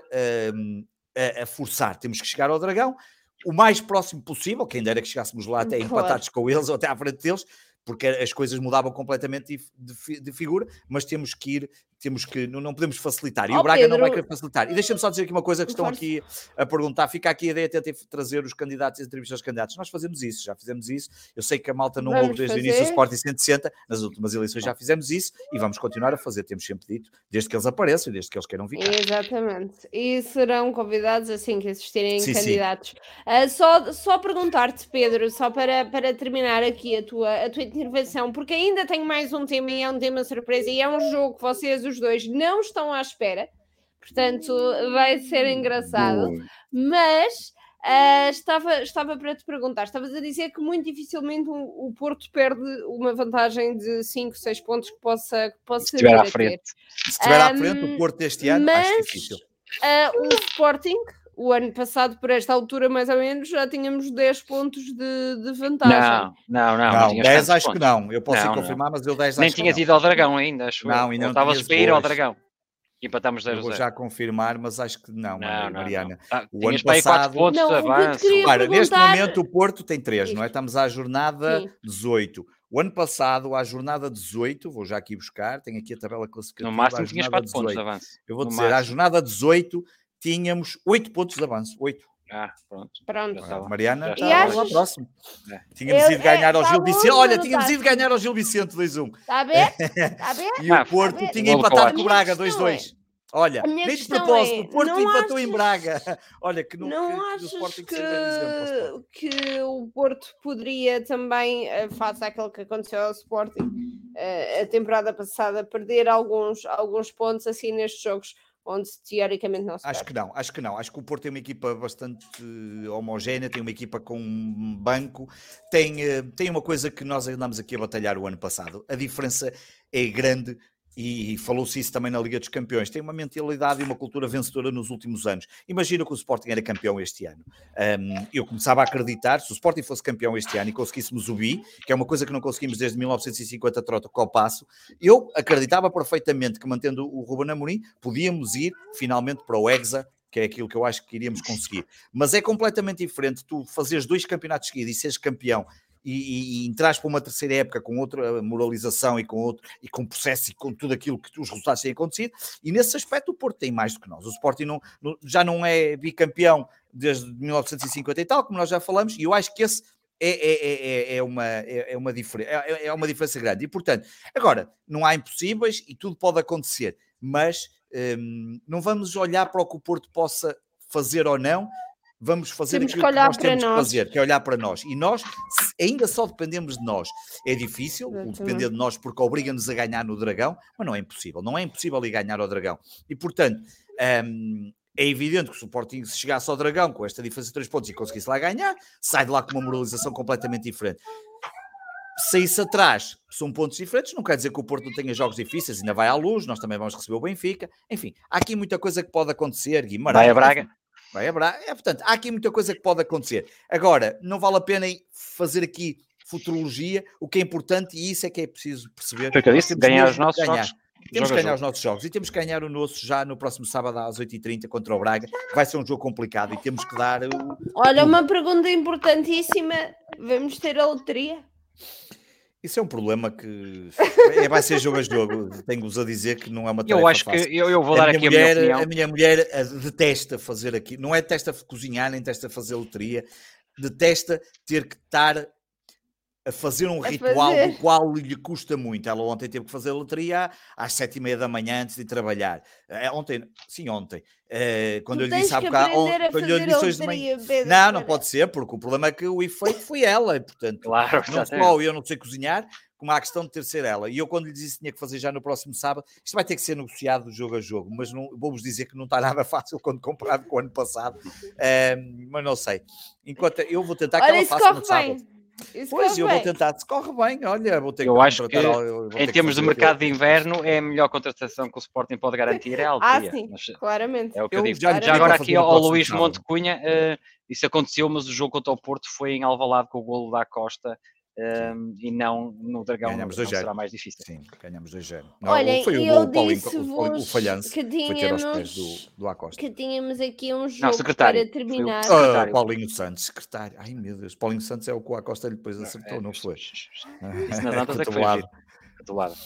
a forçar. Temos que chegar ao Dragão o mais próximo possível, quem dera que chegássemos lá até empatados com eles ou até à frente deles, porque as coisas mudavam completamente de figura, mas temos que não podemos facilitar, e o Braga Pedro, não vai querer facilitar. E deixa-me só dizer aqui uma coisa que estão aqui a perguntar, fica aqui a ideia de tentar trazer os candidatos e entrevistas aos candidatos. Nós fazemos isso, já fizemos isso, eu sei que a malta não ouve desde o início do Sporting 160, nas últimas eleições já fizemos isso, e vamos continuar a fazer, temos sempre dito, desde que eles apareçam, desde que eles queiram vir cá. Exatamente, e serão convidados assim que existirem candidatos. Só perguntar-te, Pedro, só para terminar aqui a tua intervenção, porque ainda tenho mais um tema e é um tema surpresa e é um jogo que vocês os dois não estão à espera, portanto vai ser engraçado, mas estava para te perguntar, estavas a dizer que muito dificilmente o Porto perde uma vantagem de 5, 6 pontos que possa se estiver à frente. Se estiver à frente o Porto este ano, acho difícil. O Sporting, o ano passado, por esta altura, mais ou menos, já tínhamos 10 pontos de vantagem. Não 10 acho que não. Eu posso confirmar, mas eu 10 acho que não. Nem tinhas ido ao Dragão ainda, acho não. Ainda não estavas para ir ao Dragão. E empatámos 0-0. Vou já confirmar, mas acho que não, Mariana. O ano passado... 4 pontos de avanço. Neste momento o Porto tem 3, não é? Estamos à jornada 18. O ano passado, à jornada 18, vou já aqui buscar, tenho aqui a tabela classificativa. No máximo tinhas 4 pontos de avanço. Eu vou dizer, à jornada 18... tínhamos 8 pontos de avanço. 8. Pronto. Mariana, já estava lá próximo. Tínhamos ido ganhar ao Gil Vicente. Olha, tínhamos ido ganhar ao Gil Vicente 2-1. Está a ver? E o Porto tinha empatado com o Braga 2-2. Olha, nem de propósito, o Porto empatou em Braga. Olha, que não achas que o Porto poderia também, face àquilo que aconteceu ao Sporting a temporada passada, perder alguns pontos assim nestes jogos onde teoricamente não se Acho que não. Acho que o Porto tem uma equipa bastante homogénea, tem uma equipa com um banco, tem uma coisa que nós andamos aqui a batalhar o ano passado. A diferença é grande e falou-se isso também na Liga dos Campeões. Tem uma mentalidade e uma cultura vencedora nos últimos anos. Imagina que o Sporting era campeão este ano. Eu começava a acreditar, se o Sporting fosse campeão este ano e conseguíssemos o bi, que é uma coisa que não conseguimos desde 1950 trota com o Passo, eu acreditava perfeitamente que, mantendo o Ruben Amorim, podíamos ir finalmente para o Hexa, que é aquilo que eu acho que iríamos conseguir. Mas é completamente diferente tu fazeres 2 campeonatos seguidos e seres campeão e entrares para uma terceira época com outra moralização e com processo e com tudo aquilo que os resultados têm acontecido, e nesse aspecto o Porto tem mais do que nós. O Sporting já não é bicampeão desde 1950 e tal, como nós já falamos, e eu acho que esse é uma diferença grande. E, portanto, agora, não há impossíveis e tudo pode acontecer, mas não vamos olhar para o que o Porto possa fazer ou não, vamos fazer aquilo que nós temos que fazer, que é olhar para nós. E nós ainda só dependemos de nós. É difícil depender de nós porque obriga-nos a ganhar no Dragão, mas não é impossível. Não é impossível ir ganhar ao Dragão. E, portanto, é evidente que se o Sporting chegasse ao Dragão com esta diferença de 3 pontos e conseguisse lá ganhar, sai de lá com uma moralização completamente diferente. Saísse atrás, são pontos diferentes, não quer dizer que o Porto não tenha jogos difíceis, ainda vai à Luz, nós também vamos receber o Benfica. Enfim, há aqui muita coisa que pode acontecer. Guimarães, vai a Braga. Vai a Braga. Portanto, há aqui muita coisa que pode acontecer. Agora, não vale a pena fazer aqui futurologia, o que é importante, e isso é que é preciso perceber. Porque eu disse, ganhar os nossos jogos. Temos que ganhar os nossos jogos e temos que ganhar o nosso já no próximo sábado às 8h30 contra o Braga. Vai ser um jogo complicado e temos que dar... Olha, uma pergunta importantíssima. Vamos ter a loteria? Isso é um problema que vai ser jogo a jogo. Tenho-vos a dizer que não é uma tarefa eu acho fácil. Que eu vou dar aqui a minha opinião. A minha mulher detesta fazer aqui. Não é detesta cozinhar, nem detesta fazer loteria. Detesta ter que estar a fazer um ritual do qual lhe custa muito. Ela ontem teve que fazer a loteria às 7h30 da manhã antes de trabalhar. Ontem. Quando eu lhe disse há bocado... Quando eu lhe disse hoje de manhã... Não pode ser, porque o problema é que o efeito foi ela. E, portanto, claro, não só eu não sei cozinhar, como há a questão de ter ser ela. E eu, quando lhe disse que tinha que fazer já no próximo sábado, isto vai ter que ser negociado jogo a jogo, mas vou-vos dizer que não está nada fácil quando comparado com o ano passado. Mas não sei. Enquanto eu vou tentar que ela faça no sábado. Pois, eu vou tentar, se corre bem, olha, vou ter que... Eu acho que, em termos de mercado de inverno, é a melhor contratação que o Sporting pode garantir, é a loteria. Sim, claramente. É o que eu digo. Já agora aqui ao Luís Monte Cunha, isso aconteceu, mas o jogo contra o Porto foi em Alvalade com o golo da Acosta, e não no Dragão. Ganhamos não será mais difícil. Sim, ganhamos 2-0. Olhem, foi eu Paulinho, o falhanço, que tínhamos, foi ter aos pés do Acosta. Que tínhamos aqui um jogo para terminar. Paulinho Santos, secretário. Ai meu Deus, Paulinho Santos é o que o Acosta lhe depois acertou, não foi? Isso nas notas é que foi giro.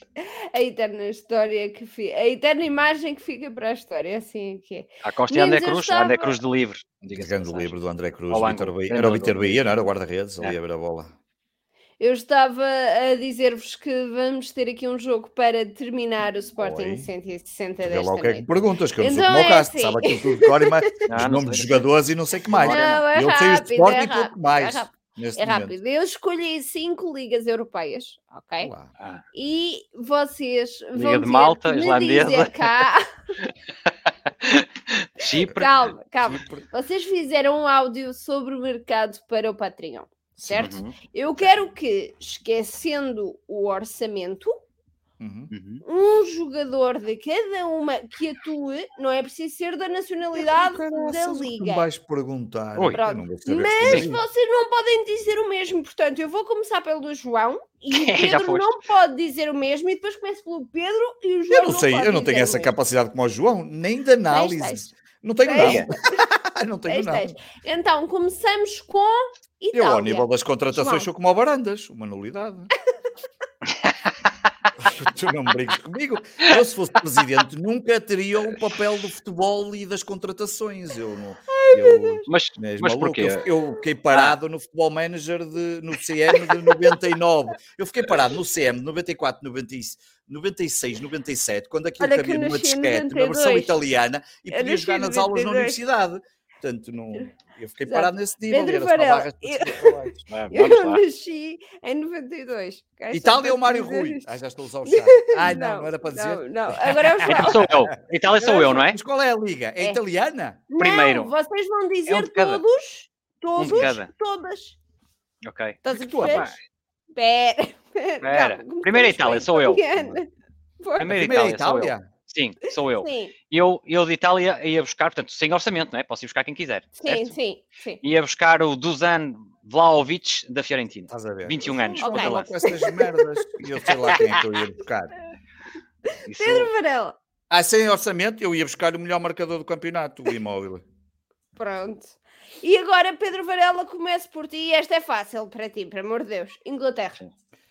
A eterna história a eterna imagem que fica para a história, assim que é. Acosta e André Cruz, André Cruz de livre. Grande livro do André Cruz, era o Vítor Bahia, não era o guarda-redes, ali a ver a bola. Eu estava a dizer-vos que vamos ter aqui um jogo para terminar o Sporting 160 desta noite. O que é que perguntas, que eu não sou como o Castro, sabe aquilo tudo de cor, os nomes de jogadores e não sei o que mais. Eu sei os de Sporting e pouco mais. É rápido. Eu escolhi 5 ligas europeias, ok? E vocês vão Liga de Malta, Islandesa, cá... Chipre. Calma. Vocês fizeram um áudio sobre o mercado para o Patreon, certo? Eu quero que, esquecendo o orçamento, um jogador de cada uma que atue, não é preciso ser da nacionalidade da liga. Não vais perguntar. Mas vocês não podem dizer o mesmo. Portanto, eu vou começar pelo João e o Pedro não pode dizer o mesmo, e depois começo pelo Pedro e o João não pode. Eu não tenho essa capacidade como o João, nem de análise. Não tenho nada. Não tenho nada. Então, começamos com Itália. Eu, ao nível das contratações, sou como o Barandas, uma nulidade. Tu não me brigues comigo. Eu, se fosse presidente, nunca teria o papel do futebol e das contratações. Mas porquê? Eu fiquei parado no Futebol Manager no CM de 99. Eu fiquei parado no CM de 94, 96, 97, quando aquilo cabia numa disquete, na versão italiana, e podia jogar nas aulas na universidade. Portanto, eu fiquei parado nesse nível. Pedro Varela, eu nasci em 92. Itália ou Mário Rui? Já estou a usar o chat. Não era para dizer. Não, agora é o João. Então sou eu. Itália sou eu, não é? Mas qual é a liga? É italiana? Primeiro. Não, vocês vão dizer todas. Ok. Estás a perceber? Espera. Primeiro a Itália, sou eu. Primeiro a Itália? Sim, sou eu. Sim. Eu de Itália ia buscar, portanto, sem orçamento, não é? Posso ir buscar quem quiser. Sim. Ia buscar o Dusan Vlahovic da Fiorentina. Estás a ver? 21 anos. Com essas merdas. E eu sei lá quem é que eu ia buscar. Pedro Varela. Sem orçamento, eu ia buscar o melhor marcador do campeonato, o Immobile. Pronto. E agora, Pedro Varela, começo por ti. Esta é fácil para ti, pelo amor de Deus. Inglaterra.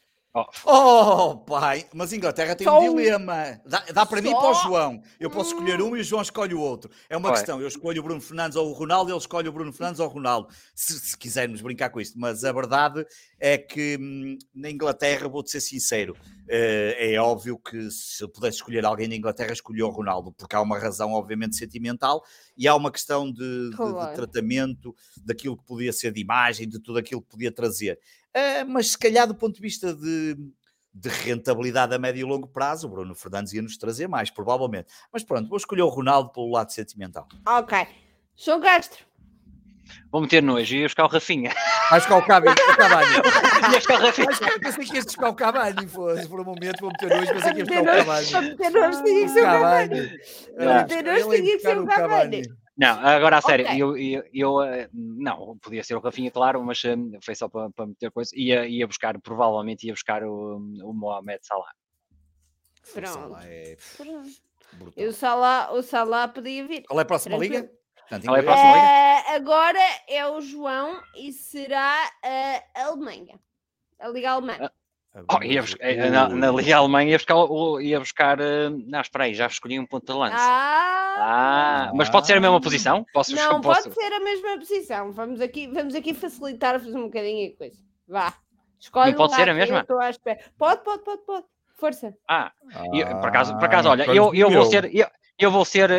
Oh, pai, mas Inglaterra tem um dilema. Dá para mim e para o João. Eu posso escolher um e o João escolhe o outro. É uma questão. Eu escolho o Bruno Fernandes ou o Ronaldo, ele escolhe o Bruno Fernandes ou o Ronaldo. Se quisermos brincar com isto. Mas a verdade é que na Inglaterra, vou-te ser sincero, é óbvio que se eu pudesse escolher alguém na Inglaterra, escolhi o Ronaldo, porque há uma razão, obviamente, sentimental e há uma questão de tratamento daquilo que podia ser de imagem, de tudo aquilo que podia trazer. Mas se calhar do ponto de vista de rentabilidade a médio e longo prazo, o Bruno Fernandes ia-nos trazer mais, provavelmente. Mas pronto, vou escolher o Ronaldo pelo lado sentimental. Ok. João Castro. Vou meter nojo e ia buscar o Rafinha. Vais buscar o Cavani. Ia buscar o Rafinha. Pensei que ias buscar o Cavani, por um momento vou meter nojo, pensei que ias buscar o Cavani. Para meter nojo tinha que ser o Cavani. Para meter nojo tinha que ser o Cavani. Não, agora a sério, eu não, podia ser o Rafinha, claro, mas foi só para meter coisa. Provavelmente ia buscar o Mohamed Salah. Pronto. Brutal. O Salah podia vir. Qual é a próxima liga? Agora é o João e será a Alemanha. A Liga Alemã. Na Liga Alemã ia buscar. Não, espera aí, já escolhi um ponto de lança. Mas pode ser a mesma posição? Pode ser a mesma posição. Vamos aqui facilitar-vos um bocadinho a coisa. Vá. Escolhe. Não pode ser a mesma? Estou à espera. Pode. Força. Por acaso, olha, eu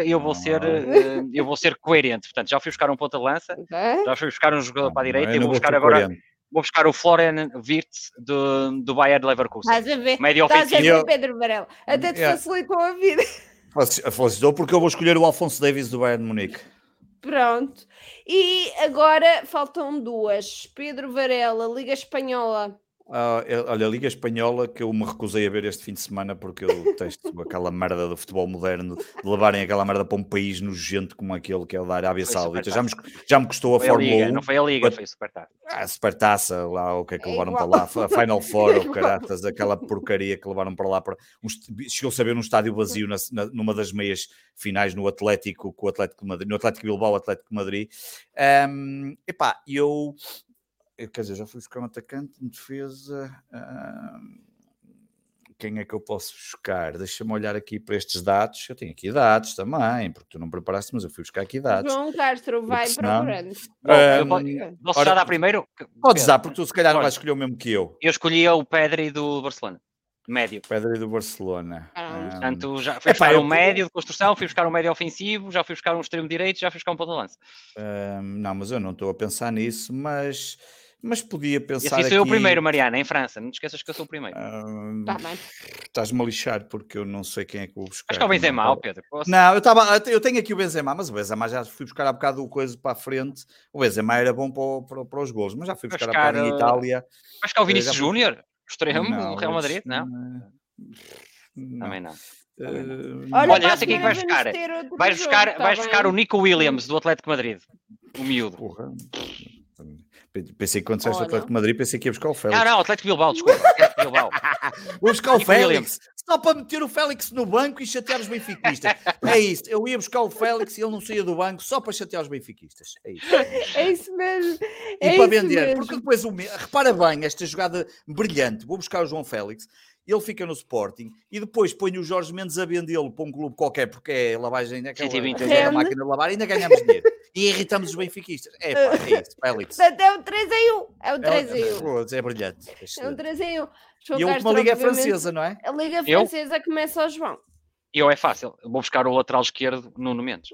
vou ser coerente. Portanto, já fui buscar um ponta de lança, já fui buscar um jogador para a direita e vou buscar agora. Coerente. Vou buscar o Florian Wirtz do Bayer Leverkusen. Estás a ver? Médio ofensivo. Pedro Varela. Até te facilitou a vida. Facilitou porque eu vou escolher o Alphonso Davies do Bayern de Munique. Pronto. E agora faltam duas. Pedro Varela, Liga Espanhola. Olha, a Liga Espanhola, que eu me recusei a ver este fim de semana porque eu detesto aquela merda do futebol moderno, de levarem aquela merda para um país nojento como aquele que é o da Arábia Saudita. Já me custou a Fórmula 1. Não foi a Liga, foi a Supertaça. A Supertaça, lá o que é que levaram para lá, a Final Four, o caratas, aquela porcaria que levaram para lá. Chegou-se a ver num estádio vazio numa das meias finais no Atlético, com o Atlético de Madrid, no Atlético Bilbao, Atlético de Madrid. Quer dizer, já fui buscar um atacante, em defesa. Quem é que eu posso buscar? Deixa-me olhar aqui para estes dados. Eu tenho aqui dados também, porque tu não preparaste, mas eu fui buscar aqui dados. João Castro vai procurando. Posso já dar primeiro? Podes dar, porque tu se calhar não vais escolher o mesmo que eu. Eu escolhi o Pedri do Barcelona. Médio. Pedri do Barcelona. Portanto, já fui buscar um médio de construção, fui buscar um médio ofensivo, já fui buscar um extremo direito, já fui buscar um ponta de lança. Não, mas eu não estou a pensar nisso, mas podia pensar aqui... Esse sou eu o primeiro, Mariana, em França. Não te esqueças que eu sou o primeiro. Tá bem. Estás-me a lixar, porque eu não sei quem é que vou buscar. Acho que é o Benzema, Pedro. Não, eu tenho aqui o Benzema, mas o Benzema já fui buscar há bocado o coisa para a frente. O Benzema era bom para os golos, mas já fui buscar há bocado em Itália. Acho que é o Vinícius Júnior, extremo no Real Madrid, não? Também não. Olha, já sei quem é que vais buscar. Vais buscar o Nico Williams do Atlético de Madrid. O miúdo. Porra. Pensei que quando disseste o Atlético de Madrid, pensei que ia buscar o Félix. Não, Atlético Bilbao, desculpa. Atlético Bilbao. Vou buscar o Félix. Só para meter o Félix no banco e chatear os benfiquistas. É isso. Eu ia buscar o Félix e ele não saía do banco só para chatear os benfiquistas. É isso. É isso mesmo. E para vender. Porque depois, repara bem, esta jogada brilhante. Vou buscar o João Félix. Ele fica no Sporting e depois põe o Jorge Mendes a vendê-lo para um clube qualquer, porque é lavagem aquela máquina de lavar e ainda ganhamos dinheiro. E irritamos os benfiquistas. É isso, Félix. É o 3-1. É o 3-1. É brilhante. É o 3-1. E a última liga é francesa, não é? A liga francesa começa ao João. É fácil. Vou buscar o lateral esquerdo, Nuno Mendes.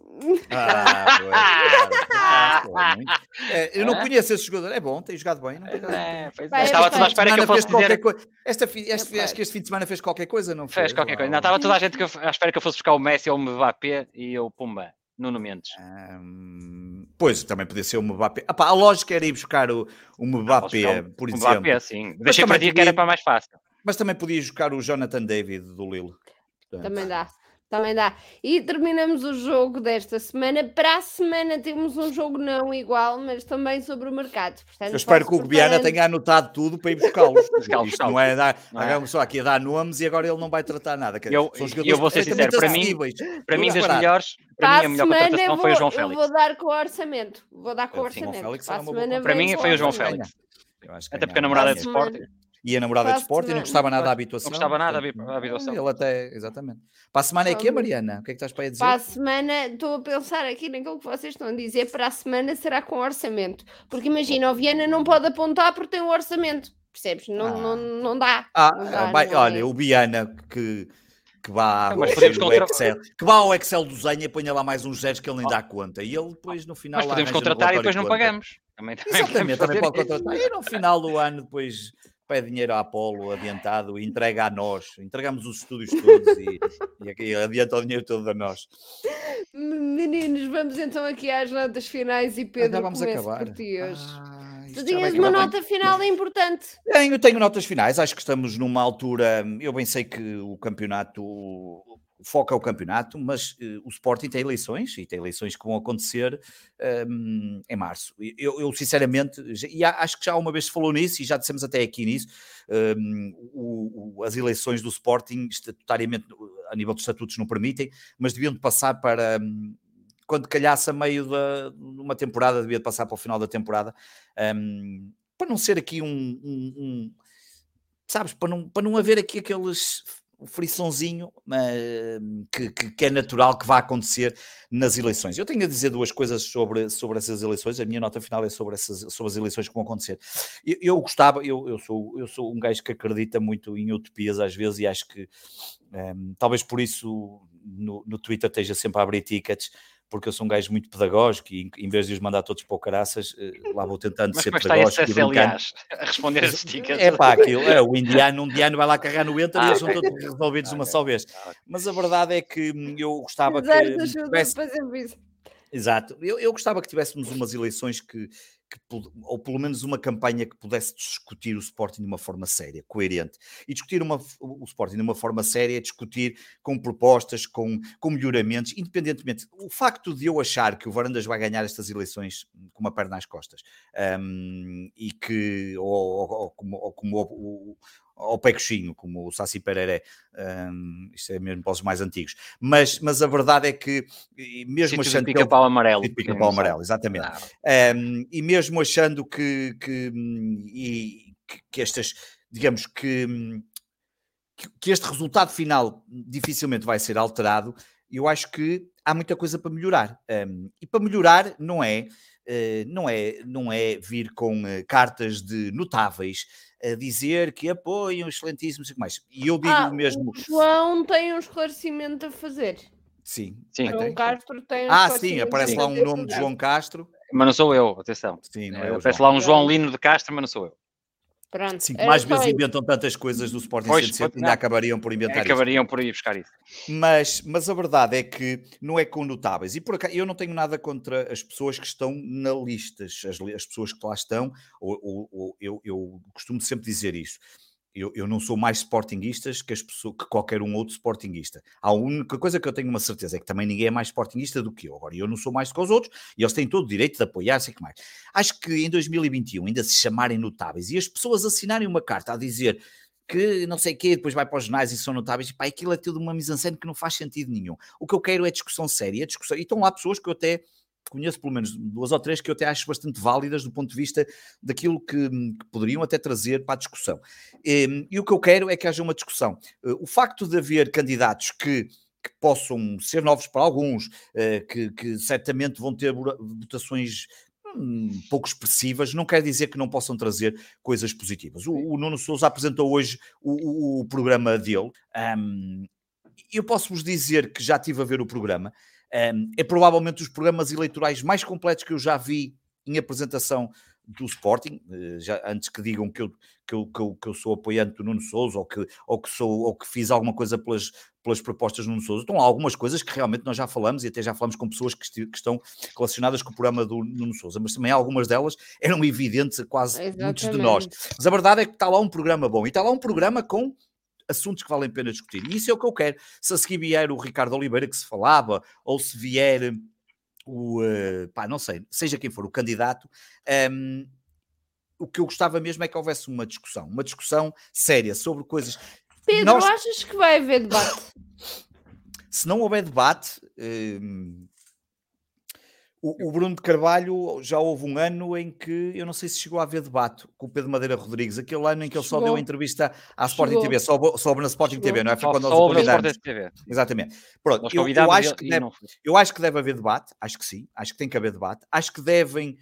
Eu não conheço esse jogador. É bom, tem jogado bem. Estava tudo à espera que eu fosse dizer... Acho que este fim de semana fez qualquer coisa, não fez? Qualquer coisa. Não, estava toda a gente à espera que eu fosse buscar o Messi ou o Mbappé e eu, pumba, Nuno Mendes. Pois, também podia ser o Mbappé. A lógica era ir buscar o Mbappé, por exemplo. O Mbappé, sim. Deixei para ti que era para mais fácil. Mas também podia buscar o Jonathan David do Lille. Também dá. Também dá. E terminamos o jogo desta semana. Para a semana temos um jogo não igual, mas também sobre o mercado. Portanto, eu espero que o Guiana tenha anotado tudo para ir buscá-los. Isto não é dar só aqui a dar nomes e agora ele não vai tratar nada. Eu vou ser sincero, para mim das melhores, para mim a melhor contratação foi o João Félix. Vou dar com o orçamento. Vou dar com o orçamento. Para mim foi o João Félix. Até porque a namorada é de Sporting. E a namorada de Sporting não gostava nada da habituação. Não gostava nada da habituação. Ele até, exatamente. Para a semana é que Mariana? O que é que estás para dizer? Para a semana, estou a pensar aqui naquilo que vocês estão a dizer, para a semana será com orçamento. Porque imagina, o Viana não pode apontar porque tem um orçamento. Percebes? Não dá. Olha, o Viana que vá ao Excel, ao Excel do Zenha e ponha lá mais uns zeros que ele nem dá conta. E ele depois no final... Mas podemos contratar e depois não pagamos. Exatamente, também pode contratar. E no final do ano depois... pede dinheiro à Apolo adiantado e entrega a nós. Entregamos os estúdios todos e adianta o dinheiro todo a nós. Meninos, vamos então aqui às notas finais e Pedro, vamos acabar. Por ti hoje. Tu tinhas uma nota final importante. Tenho notas finais. Acho que estamos numa altura... Eu bem sei que o campeonato... foca o campeonato, mas o Sporting tem eleições, e tem eleições que vão acontecer em março. Eu sinceramente, e acho que já uma vez se falou nisso, e já dissemos até aqui nisso, as eleições do Sporting, estatutariamente, a nível dos estatutos não permitem, mas deviam de passar para... quando calhasse a meio de uma temporada, devia de passar para o final da temporada, para não ser aqui sabes, para não haver aqui aqueles... o friçãozinho que é natural que vai acontecer nas eleições. Eu tenho a dizer duas coisas sobre essas eleições. A minha nota final é sobre as eleições que vão acontecer. Eu gostava, eu sou um gajo que acredita muito em utopias às vezes, e acho que talvez por isso no Twitter esteja sempre a abrir tickets, porque eu sou um gajo muito pedagógico e em vez de os mandar todos para o caraças, lá vou tentando ser pedagógico. Mas como está esse a responder as tickets? É pá, aquilo, um indiano vai lá carregar no enter e eles são todos resolvidos de uma só vez. Mas a verdade é que eu gostava que... Exato. Eu gostava que tivéssemos umas eleições ou pelo menos uma campanha que pudesse discutir o Sporting de uma forma séria, coerente. E discutir o Sporting de uma forma séria, discutir com propostas, com melhoramentos, independentemente. O facto de eu achar que o Varandas vai ganhar estas eleições com uma perna às costas, e que, ou como ao pé coxinho, como o Saci Pereré, isto é mesmo para os mais antigos, mas a verdade é que mesmo achando que pica-pau amarelo, pica-pau amarelo, exatamente, e mesmo achando que estas, digamos que este resultado final dificilmente vai ser alterado, eu acho que há muita coisa para melhorar, e para melhorar não é vir com cartas de notáveis a dizer que apoiam excelentíssimos e mais. E eu digo mesmo... O João tem um esclarecimento a fazer. Sim. João Castro tem sim, aparece lá um nome de João Castro. Mas não sou eu, atenção. Sim, não é aparece lá um João Lino de Castro, mas não sou eu. Pronto. Sim, mais vezes inventam tantas coisas do Sporting Centro, ainda acabariam por inventar Acabariam por ir buscar isso. Mas a verdade é que não é com notáveis. E por acaso, eu não tenho nada contra as pessoas que estão na lista, as pessoas que lá estão, eu costumo sempre dizer isso. Eu não sou mais sportinguistas que qualquer um outro sportinguista. A única coisa que eu tenho uma certeza é que também ninguém é mais sportinguista do que eu. Agora, eu não sou mais do que os outros e eles têm todo o direito de apoiar, sei que mais. Acho que em 2021 ainda se chamarem notáveis e as pessoas assinarem uma carta a dizer que não sei o quê, depois vai para os jornais e são notáveis, pá, aquilo é tudo uma mise-en-scène que não faz sentido nenhum. O que eu quero é discussão séria, e estão lá pessoas que eu até... conheço pelo menos 2 ou 3 que eu até acho bastante válidas do ponto de vista daquilo que poderiam até trazer para a discussão. E o que eu quero é que haja uma discussão. O facto de haver candidatos que possam ser novos para alguns, que certamente vão ter votações pouco expressivas, não quer dizer que não possam trazer coisas positivas. O Nuno Sousa apresentou hoje o programa dele. Eu posso-vos dizer que já estive a ver o programa. É provavelmente dos programas eleitorais mais completos que eu já vi em apresentação do Sporting, já, antes que digam que eu sou apoiante do Nuno Sousa ou que fiz alguma coisa pelas propostas do Nuno Sousa. Então há algumas coisas que realmente nós já falamos e até já falamos com pessoas que estão relacionadas com o programa do Nuno Sousa, mas também algumas delas eram evidentes a quase muitos de nós. Mas a verdade é que está lá um programa bom e está lá um programa com assuntos que valem a pena discutir. E isso é o que eu quero. Se a seguir vier o Ricardo Oliveira que se falava, ou se vier não sei, seja quem for o candidato, o que eu gostava mesmo é que houvesse uma discussão séria sobre coisas. Pedro, achas que vai haver debate? Se não houver debate, o Bruno de Carvalho já houve um ano em que eu não sei se chegou a haver debate com o Pedro Madeira Rodrigues, aquele ano em que ele só deu a entrevista à Sporting TV, só houve na Sporting TV, não é? Foi quando nós o convidámos. Exatamente. Pronto, eu acho que deve haver debate, acho que sim, acho que tem que haver debate, acho que devem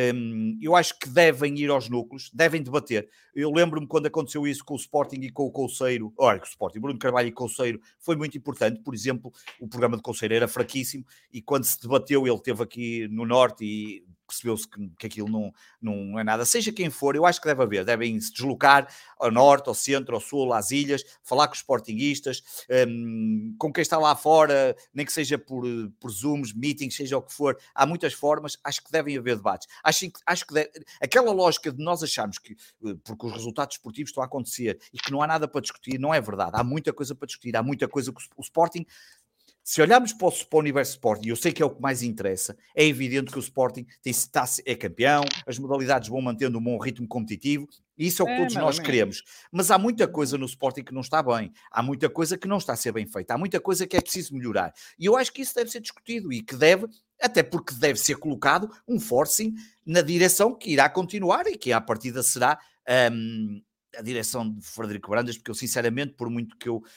ir aos núcleos, devem debater. Eu lembro-me quando aconteceu isso com o Sporting e com o Couceiro, Bruno Carvalho e Couceiro, foi muito importante. Por exemplo, o programa de Couceiro era fraquíssimo e quando se debateu, ele esteve aqui no Norte e percebeu-se que aquilo não é nada. Seja quem for, eu acho que devem se deslocar ao Norte, ao Centro, ao Sul, às Ilhas, falar com os sportinguistas, com quem está lá fora, nem que seja por Zooms, meetings, seja o que for. Há muitas formas, acho que devem haver debates. Acho que aquela lógica de nós acharmos que, porque os resultados esportivos estão a acontecer e que não há nada para discutir, não é verdade. Há muita coisa para discutir, há muita coisa que o Sporting... Se olharmos para o universo Sporting, e eu sei que é o que mais interessa, é evidente que o Sporting é campeão, as modalidades vão mantendo um bom ritmo competitivo, e isso é o que todos nós queremos. Mas há muita coisa no Sporting que não está bem, há muita coisa que não está a ser bem feita, há muita coisa que é preciso melhorar. E eu acho que isso deve ser discutido e que até porque deve ser colocado um forcing na direção que irá continuar e que à partida será... a direção de Frederico Varandas, porque eu sinceramente, por muito que eu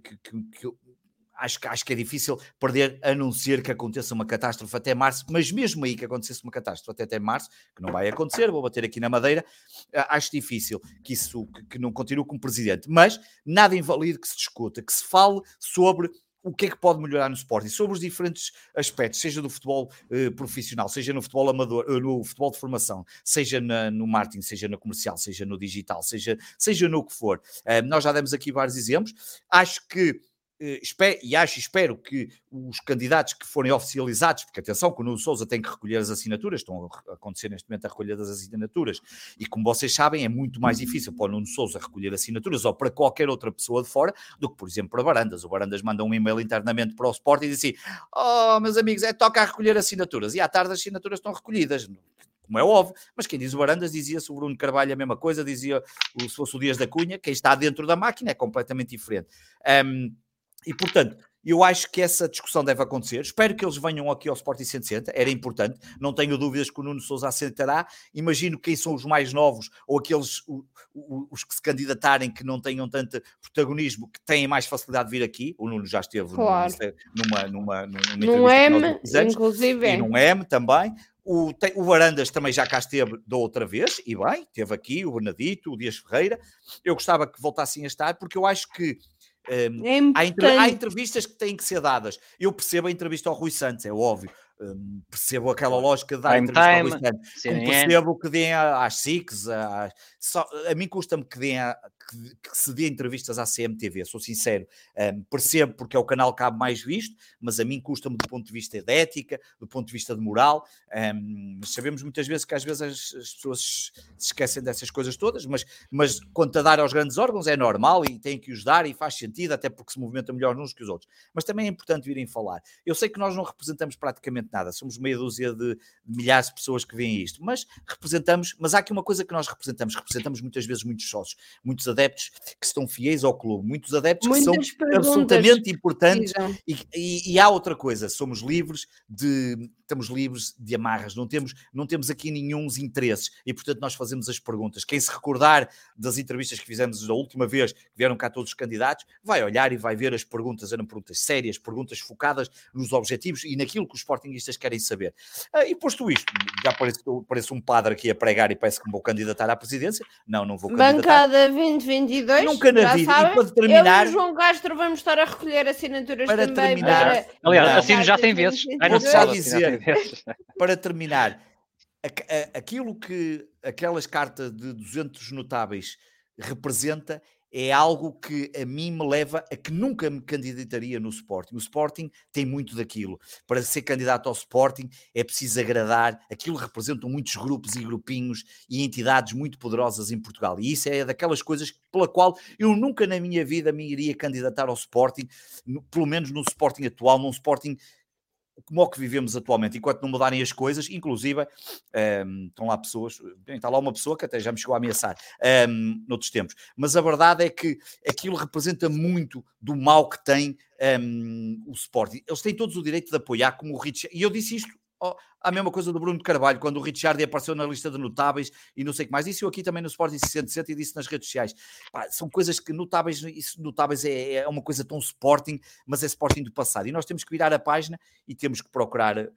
acho que é difícil perder a não ser que aconteça uma catástrofe até março, mas mesmo aí que acontecesse uma catástrofe até março, que não vai acontecer, vou bater aqui na madeira, acho difícil que isso que não continue como presidente, mas nada invalida que se discuta, que se fale sobre o que é que pode melhorar no Sporting, sobre os diferentes aspectos, seja do futebol profissional, seja no futebol amador, no futebol de formação, seja no marketing, seja no comercial, seja no digital, seja no que for. Nós já demos aqui vários exemplos. Acho que espero que os candidatos que forem oficializados, porque atenção que o Nuno Sousa tem que recolher as assinaturas, estão a acontecer neste momento a recolha das assinaturas, e como vocês sabem é muito mais difícil para o Nuno Sousa recolher assinaturas ou para qualquer outra pessoa de fora do que, por exemplo, para Varandas. O Varandas manda um e-mail internamente para o Sport e diz assim: meus amigos, toca a recolher assinaturas, e à tarde as assinaturas estão recolhidas, como é óbvio, mas quem diz o Varandas dizia-se o Bruno Carvalho a mesma coisa, dizia se fosse o Dias da Cunha, quem está dentro da máquina é completamente diferente. E, portanto, eu acho que essa discussão deve acontecer. Espero que eles venham aqui ao Sporting 160. Era importante. Não tenho dúvidas que o Nuno Sousa aceitará. Imagino quem são os mais novos ou aqueles os que se candidatarem que não tenham tanto protagonismo, que têm mais facilidade de vir aqui. O Nuno já esteve numa entrevista inclusive. E num M também. O Varandas também já cá esteve da outra vez, e bem, esteve aqui, o Bernadito, o Dias Ferreira. Eu gostava que voltassem a estar, porque eu acho que há entrevistas que têm que ser dadas. Eu percebo a entrevista ao Rui Santos, é óbvio. Percebo aquela lógica de dar entrevista ao Rui Santos. Como percebo que deem às SICs, a mim custa-me que se dê entrevistas à CMTV, sou sincero. Percebo porque é o canal que cabe mais visto, mas a mim custa-me do ponto de vista de ética, do ponto de vista de moral. Sabemos muitas vezes que às vezes as pessoas se esquecem dessas coisas todas, mas quanto a dar aos grandes órgãos é normal e têm que os dar e faz sentido, até porque se movimenta melhor uns que os outros. Mas também é importante virem falar. Eu sei que nós não representamos praticamente nada, somos meia dúzia de milhares de pessoas que veem isto, mas há aqui uma coisa que nós representamos muitas vezes muitos sócios, muitos adeptos que estão fiéis ao clube, muitos adeptos que são absolutamente importantes e há outra coisa, estamos livres de amarras, não temos aqui nenhum interesses e portanto nós fazemos as perguntas. Quem se recordar das entrevistas que fizemos da última vez, que vieram cá todos os candidatos, vai olhar e vai ver as perguntas, eram perguntas sérias, perguntas focadas nos objetivos e naquilo que os sportinguistas querem saber. E posto isto, já parece um padre aqui a pregar e parece que me vou candidatar à presidência. Não vou candidatar. Bancada 2022, nunca na vida. Sabem, e para terminar... eu e o João Castro vamos estar a recolher assinaturas para também. Terminar, aliás, assino já 100 vezes. Para terminar, aquilo que aquelas cartas de 200 notáveis representa é algo que a mim me leva a que nunca me candidataria no Sporting. O Sporting tem muito daquilo. Para ser candidato ao Sporting é preciso agradar. Aquilo representam muitos grupos e grupinhos e entidades muito poderosas em Portugal. E isso é daquelas coisas pela qual eu nunca na minha vida me iria candidatar ao Sporting, pelo menos no Sporting atual, num Sporting como o que vivemos atualmente, enquanto não mudarem as coisas, inclusive estão lá pessoas, está lá uma pessoa que até já me chegou a ameaçar noutros tempos, mas a verdade é que aquilo representa muito do mal que tem o Sporting. Eles têm todos o direito de apoiar, como o Richard, e eu disse isto a mesma coisa do Bruno de Carvalho, quando o Richard apareceu na lista de notáveis e não sei o que mais. Disse eu aqui também no Sporting 607 e disse nas redes sociais. Pá, são coisas que notáveis é uma coisa tão Sporting, mas é Sporting do passado. E nós temos que virar a página e temos que procurar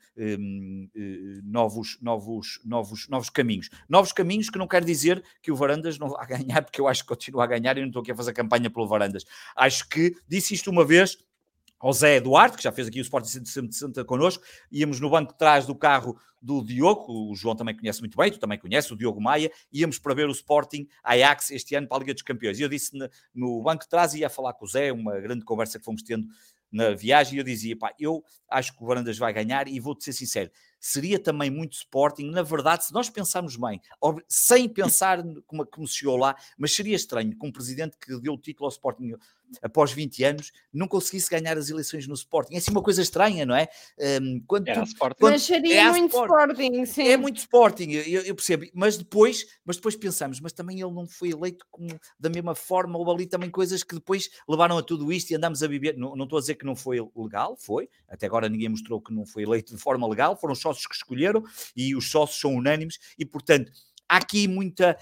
novos caminhos. Novos caminhos que não quer dizer que o Varandas não vá ganhar, porque eu acho que continua a ganhar e não estou aqui a fazer campanha pelo Varandas. Acho que disse isto uma vez ao Zé Eduardo, que já fez aqui o Sporting 160 connosco, íamos no banco de trás do carro do Diogo, o João também conhece muito bem, tu também conheces, o Diogo Maia, íamos para ver o Sporting Ajax este ano para a Liga dos Campeões. E eu disse no banco de trás, ia falar com o Zé, uma grande conversa que fomos tendo na viagem, e eu dizia, pá, eu acho que o Varandas vai ganhar e vou-te ser sincero, seria também muito Sporting, na verdade, se nós pensarmos bem, sem pensar como se chegou lá, mas seria estranho que um presidente que deu o título ao Sporting após 20 anos não conseguisse ganhar as eleições no Sporting. É assim uma coisa estranha, não é? Mas seria muito Sporting, sim. É muito Sporting, eu percebo, mas depois pensamos, mas também ele não foi eleito da mesma forma, houve ali também coisas que depois levaram a tudo isto e andamos a viver, não estou a dizer que não foi legal, foi, até agora ninguém mostrou que não foi eleito de forma legal, foram os sócios que escolheram e os sócios são unânimes e, portanto, há aqui muita...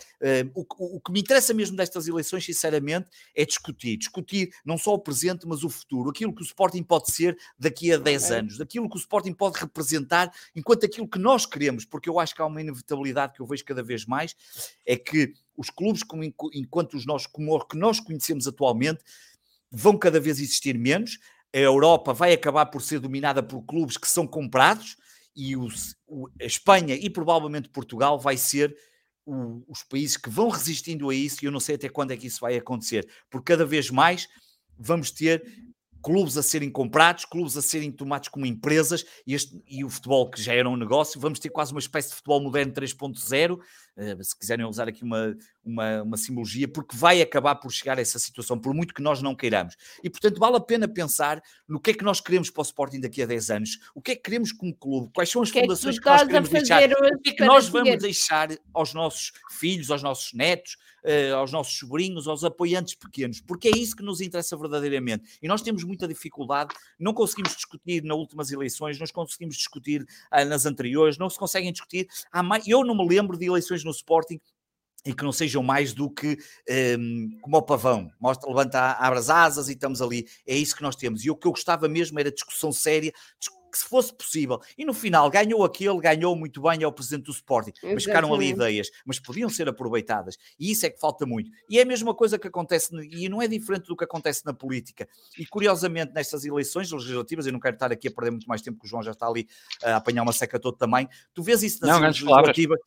o que me interessa mesmo destas eleições, sinceramente, é discutir não só o presente, mas o futuro. Aquilo que o Sporting pode ser daqui a 10 anos. Daquilo que o Sporting pode representar enquanto aquilo que nós queremos. Porque eu acho que há uma inevitabilidade que eu vejo cada vez mais, é que os clubes, enquanto como que nós conhecemos atualmente, vão cada vez existir menos. A Europa vai acabar por ser dominada por clubes que são comprados e a Espanha e provavelmente Portugal vai ser os países que vão resistindo a isso, e eu não sei até quando é que isso vai acontecer, porque cada vez mais vamos ter clubes a serem comprados, clubes a serem tomados como empresas, e o futebol que já era um negócio, vamos ter quase uma espécie de futebol moderno 3.0, se quiserem usar aqui uma simbologia, porque vai acabar por chegar a essa situação, por muito que nós não queiramos. E, portanto, vale a pena pensar no que é que nós queremos para o Sporting daqui a 10 anos, o que é que queremos como clube, quais são as fundações que nós queremos deixar, o que é que nós vamos deixar aos nossos filhos, aos nossos netos, aos nossos sobrinhos, aos apoiantes pequenos, porque é isso que nos interessa verdadeiramente. E nós temos muita dificuldade, não conseguimos discutir nas últimas eleições, não conseguimos discutir nas anteriores, não se conseguem discutir. Eu não me lembro de eleições no Sporting e que não sejam mais do que como o pavão, abre as asas e estamos ali. É isso que nós temos. E o que eu gostava mesmo era discussão séria, que se fosse possível. E no final ganhou muito bem ao presidente do Sporting, mas ficaram ali ideias, mas podiam ser aproveitadas. E isso é que falta muito. E é a mesma coisa que acontece, e não é diferente do que acontece na política. E curiosamente, nestas eleições legislativas, eu não quero estar aqui a perder muito mais tempo, que o João já está ali a apanhar uma seca todo também, tu vês isso nas legislativas,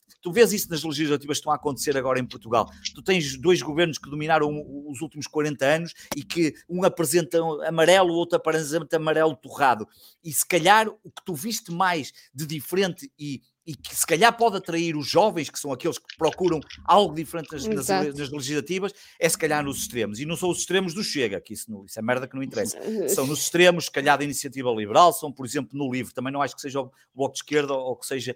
que estão a acontecer agora em Portugal. Tu tens dois governos que dominaram os últimos 40 anos e que um apresenta amarelo, o outro apresenta amarelo torrado. E se calhar o que tu viste mais de diferente e que se calhar pode atrair os jovens, que são aqueles que procuram algo diferente nas legislativas, é se calhar nos extremos. E não são os extremos do Chega, que isso é merda que não interessa. São nos extremos, se calhar da Iniciativa Liberal, são, por exemplo, no LIVRE. Também não acho que seja o Bloco de Esquerda ou que seja...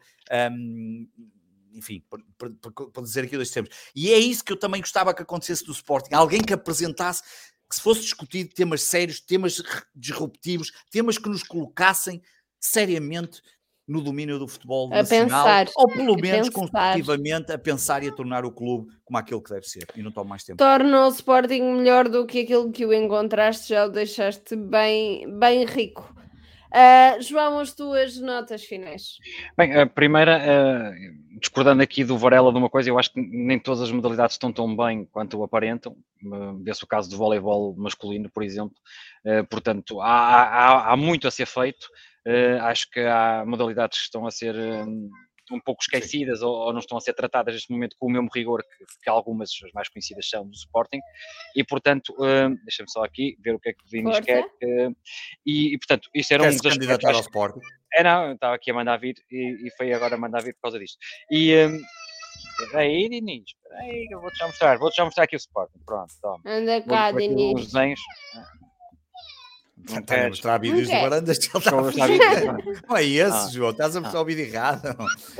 enfim, para dizer aqui dois extremos. E é isso que eu também gostava que acontecesse do Sporting. Alguém que apresentasse, que se fosse discutido temas sérios, temas disruptivos, temas que nos colocassem seriamente no domínio do futebol nacional, ou pelo menos construtivamente a pensar e a tornar o clube como aquele que deve ser. E não tomo mais tempo. Torna o Sporting melhor do que aquilo que o encontraste, já o deixaste bem rico. João, as tuas notas finais. Bem, a primeira, discordando aqui do Varela de uma coisa, eu acho que nem todas as modalidades estão tão bem quanto aparentam. Vê-se o caso do voleibol masculino, por exemplo. Portanto, há muito a ser feito. Acho que há modalidades que estão a ser um pouco esquecidas ou não estão a ser tratadas neste momento com o mesmo rigor que algumas, as mais conhecidas são do Sporting, e portanto, deixa-me só aqui ver o que é que o Vinícius quer, e portanto, isso era um dos aspectos... candidatar ao Sporting? Não, estava aqui a mandar vir, e foi agora a mandar vir por causa disto. E... aí, Diniz, aí, eu vou-te já mostrar aqui o Sporting, pronto, toma. Anda cá, Diniz. Os desenhos. Não está a mostrar vídeos do Barandas. Não é esse, João, estás a mostrar o vídeo errado.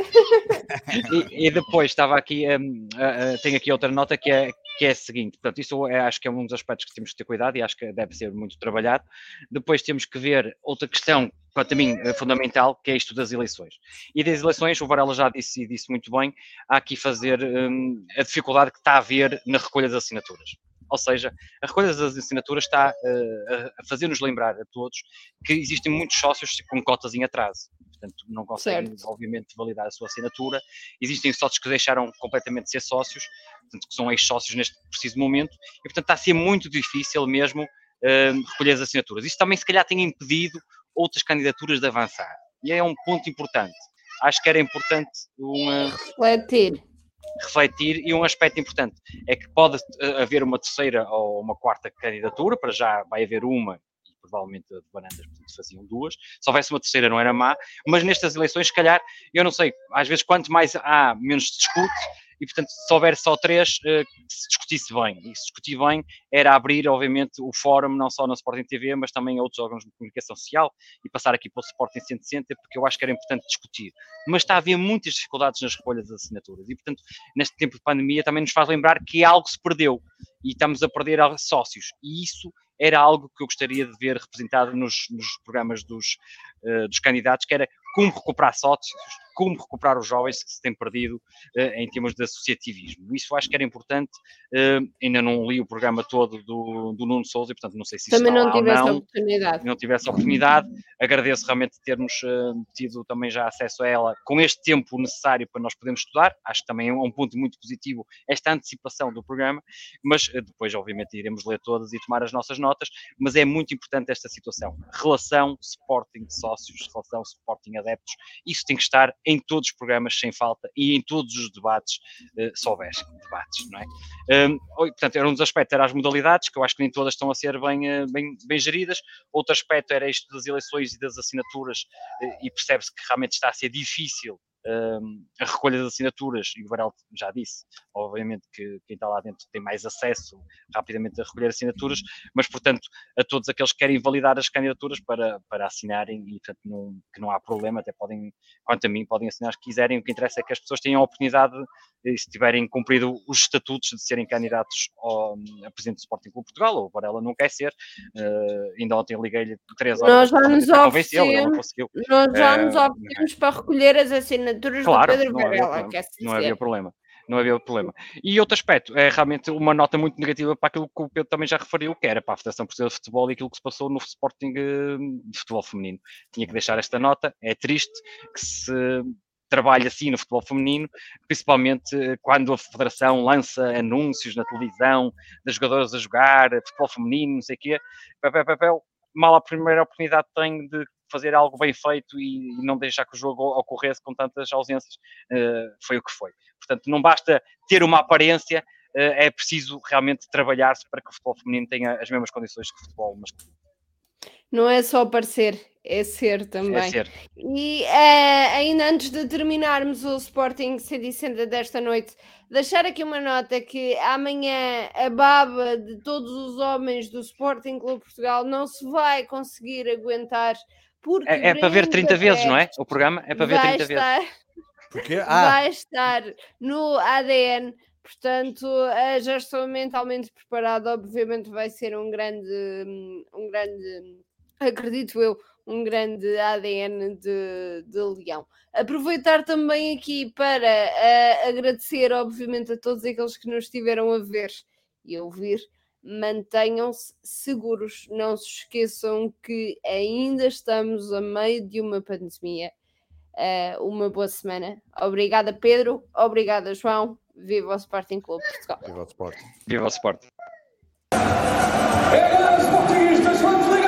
E depois estava aqui, tenho aqui outra nota que é a seguinte, portanto, isso acho que é um dos aspectos que temos que ter cuidado e acho que deve ser muito trabalhado. Depois temos que ver outra questão, para mim, fundamental, que é isto das eleições. E das eleições, o Varela já disse muito bem, há aqui fazer a dificuldade que está a haver na recolha das assinaturas. Ou seja, a recolha das assinaturas está a fazer-nos lembrar a todos que existem muitos sócios com cotas em atraso. Portanto, não conseguem, obviamente, validar a sua assinatura. Existem sócios que deixaram completamente de ser sócios, portanto, que são ex-sócios neste preciso momento, e, portanto, está a ser muito difícil mesmo recolher as assinaturas. Isso também, se calhar, tem impedido outras candidaturas de avançar. E é um ponto importante. Acho que era importante refletir, e um aspecto importante é que pode haver uma terceira ou uma quarta candidatura, para já vai haver uma, e provavelmente a de Barandas, portanto, faziam duas. Se houvesse uma terceira não era má, mas nestas eleições, se calhar, eu não sei, às vezes quanto mais há, menos se discute, e portanto, se houver só três, que se discutisse bem. E se discutir bem era abrir, obviamente, o fórum, não só na Sporting TV, mas também a outros órgãos de comunicação social, e passar aqui para o Sporting 160, porque eu acho que era importante discutir. Mas está a haver muitas dificuldades nas recolhas das assinaturas, e portanto, neste tempo de pandemia, também nos faz lembrar que algo se perdeu, e estamos a perder sócios, e isso era algo que eu gostaria de ver representado nos programas dos candidatos, que era como recuperar sócios, como recuperar os jovens que se têm perdido em termos de associativismo. Isso eu acho que era importante. Ainda não li o programa todo do Nuno Sousa, e portanto não sei se isso também está não lá tivesse ou não. Oportunidade. Não tivesse a oportunidade. Agradeço realmente termos tido também já acesso a ela com este tempo necessário para nós podermos estudar. Acho que também é um ponto muito positivo esta antecipação do programa, mas depois obviamente iremos ler todas e tomar as nossas notas, mas é muito importante esta situação. Relação Sporting sócios, relação Sporting adeptos, isso tem que estar em todos os programas sem falta e em todos os debates, se houver debates, não é? Portanto, era um dos aspectos, eram as modalidades, que eu acho que nem todas estão a ser bem geridas. Outro aspecto era isto das eleições e das assinaturas, e percebe-se que realmente está a ser difícil a recolha das assinaturas, e o Varela já disse, obviamente que quem está lá dentro tem mais acesso rapidamente a recolher assinaturas, mas portanto a todos aqueles que querem validar as candidaturas para assinarem, e portanto que não há problema, até podem, quanto a mim, podem assinar se quiserem. O que interessa é que as pessoas tenham a oportunidade, se tiverem cumprido os estatutos, de serem candidatos a presidente do Sporting Clube Portugal. O Varela não quer ser, ainda ontem liguei-lhe 3 horas para convencê-lo, ele não conseguiu. Nós já nos oferecemos para recolher as assinaturas, claro, do Pedro Varela. Não havia problema. E outro aspecto, é realmente uma nota muito negativa para aquilo que o Pedro também já referiu, que era para a Federação Portuguesa de Futebol e aquilo que se passou no Sporting de futebol feminino. Tinha que deixar esta nota. É triste que se trabalhe assim no futebol feminino, principalmente quando a Federação lança anúncios na televisão das jogadoras a jogar futebol feminino, não sei o quê. Mal a primeira oportunidade tem de fazer algo bem feito e não deixar que o jogo ocorresse com tantas ausências, foi o que foi. Portanto, não basta ter uma aparência, é preciso realmente trabalhar-se para que o futebol feminino tenha as mesmas condições que o futebol masculino. Não é só parecer, é ser também. É ser. E ainda antes de terminarmos o Sporting 160 desta noite, deixar aqui uma nota que amanhã a baba de todos os homens do Sporting Clube Portugal não se vai conseguir aguentar, porque é para ver 30 vezes, não é? O programa é para ver 30 vezes. Porque vai estar no ADN, portanto já estou mentalmente preparado. Obviamente vai ser um grande, acredito eu, um grande ADN de Leão. Aproveitar também aqui para agradecer, obviamente, a todos aqueles que nos estiveram a ver e a ouvir. Mantenham-se seguros, não se esqueçam que ainda estamos a meio de uma pandemia. Uma boa semana. Obrigada, Pedro. Obrigada, João. Viva o Sporting Clube Portugal. Viva o Sporting. Viva o Sporting.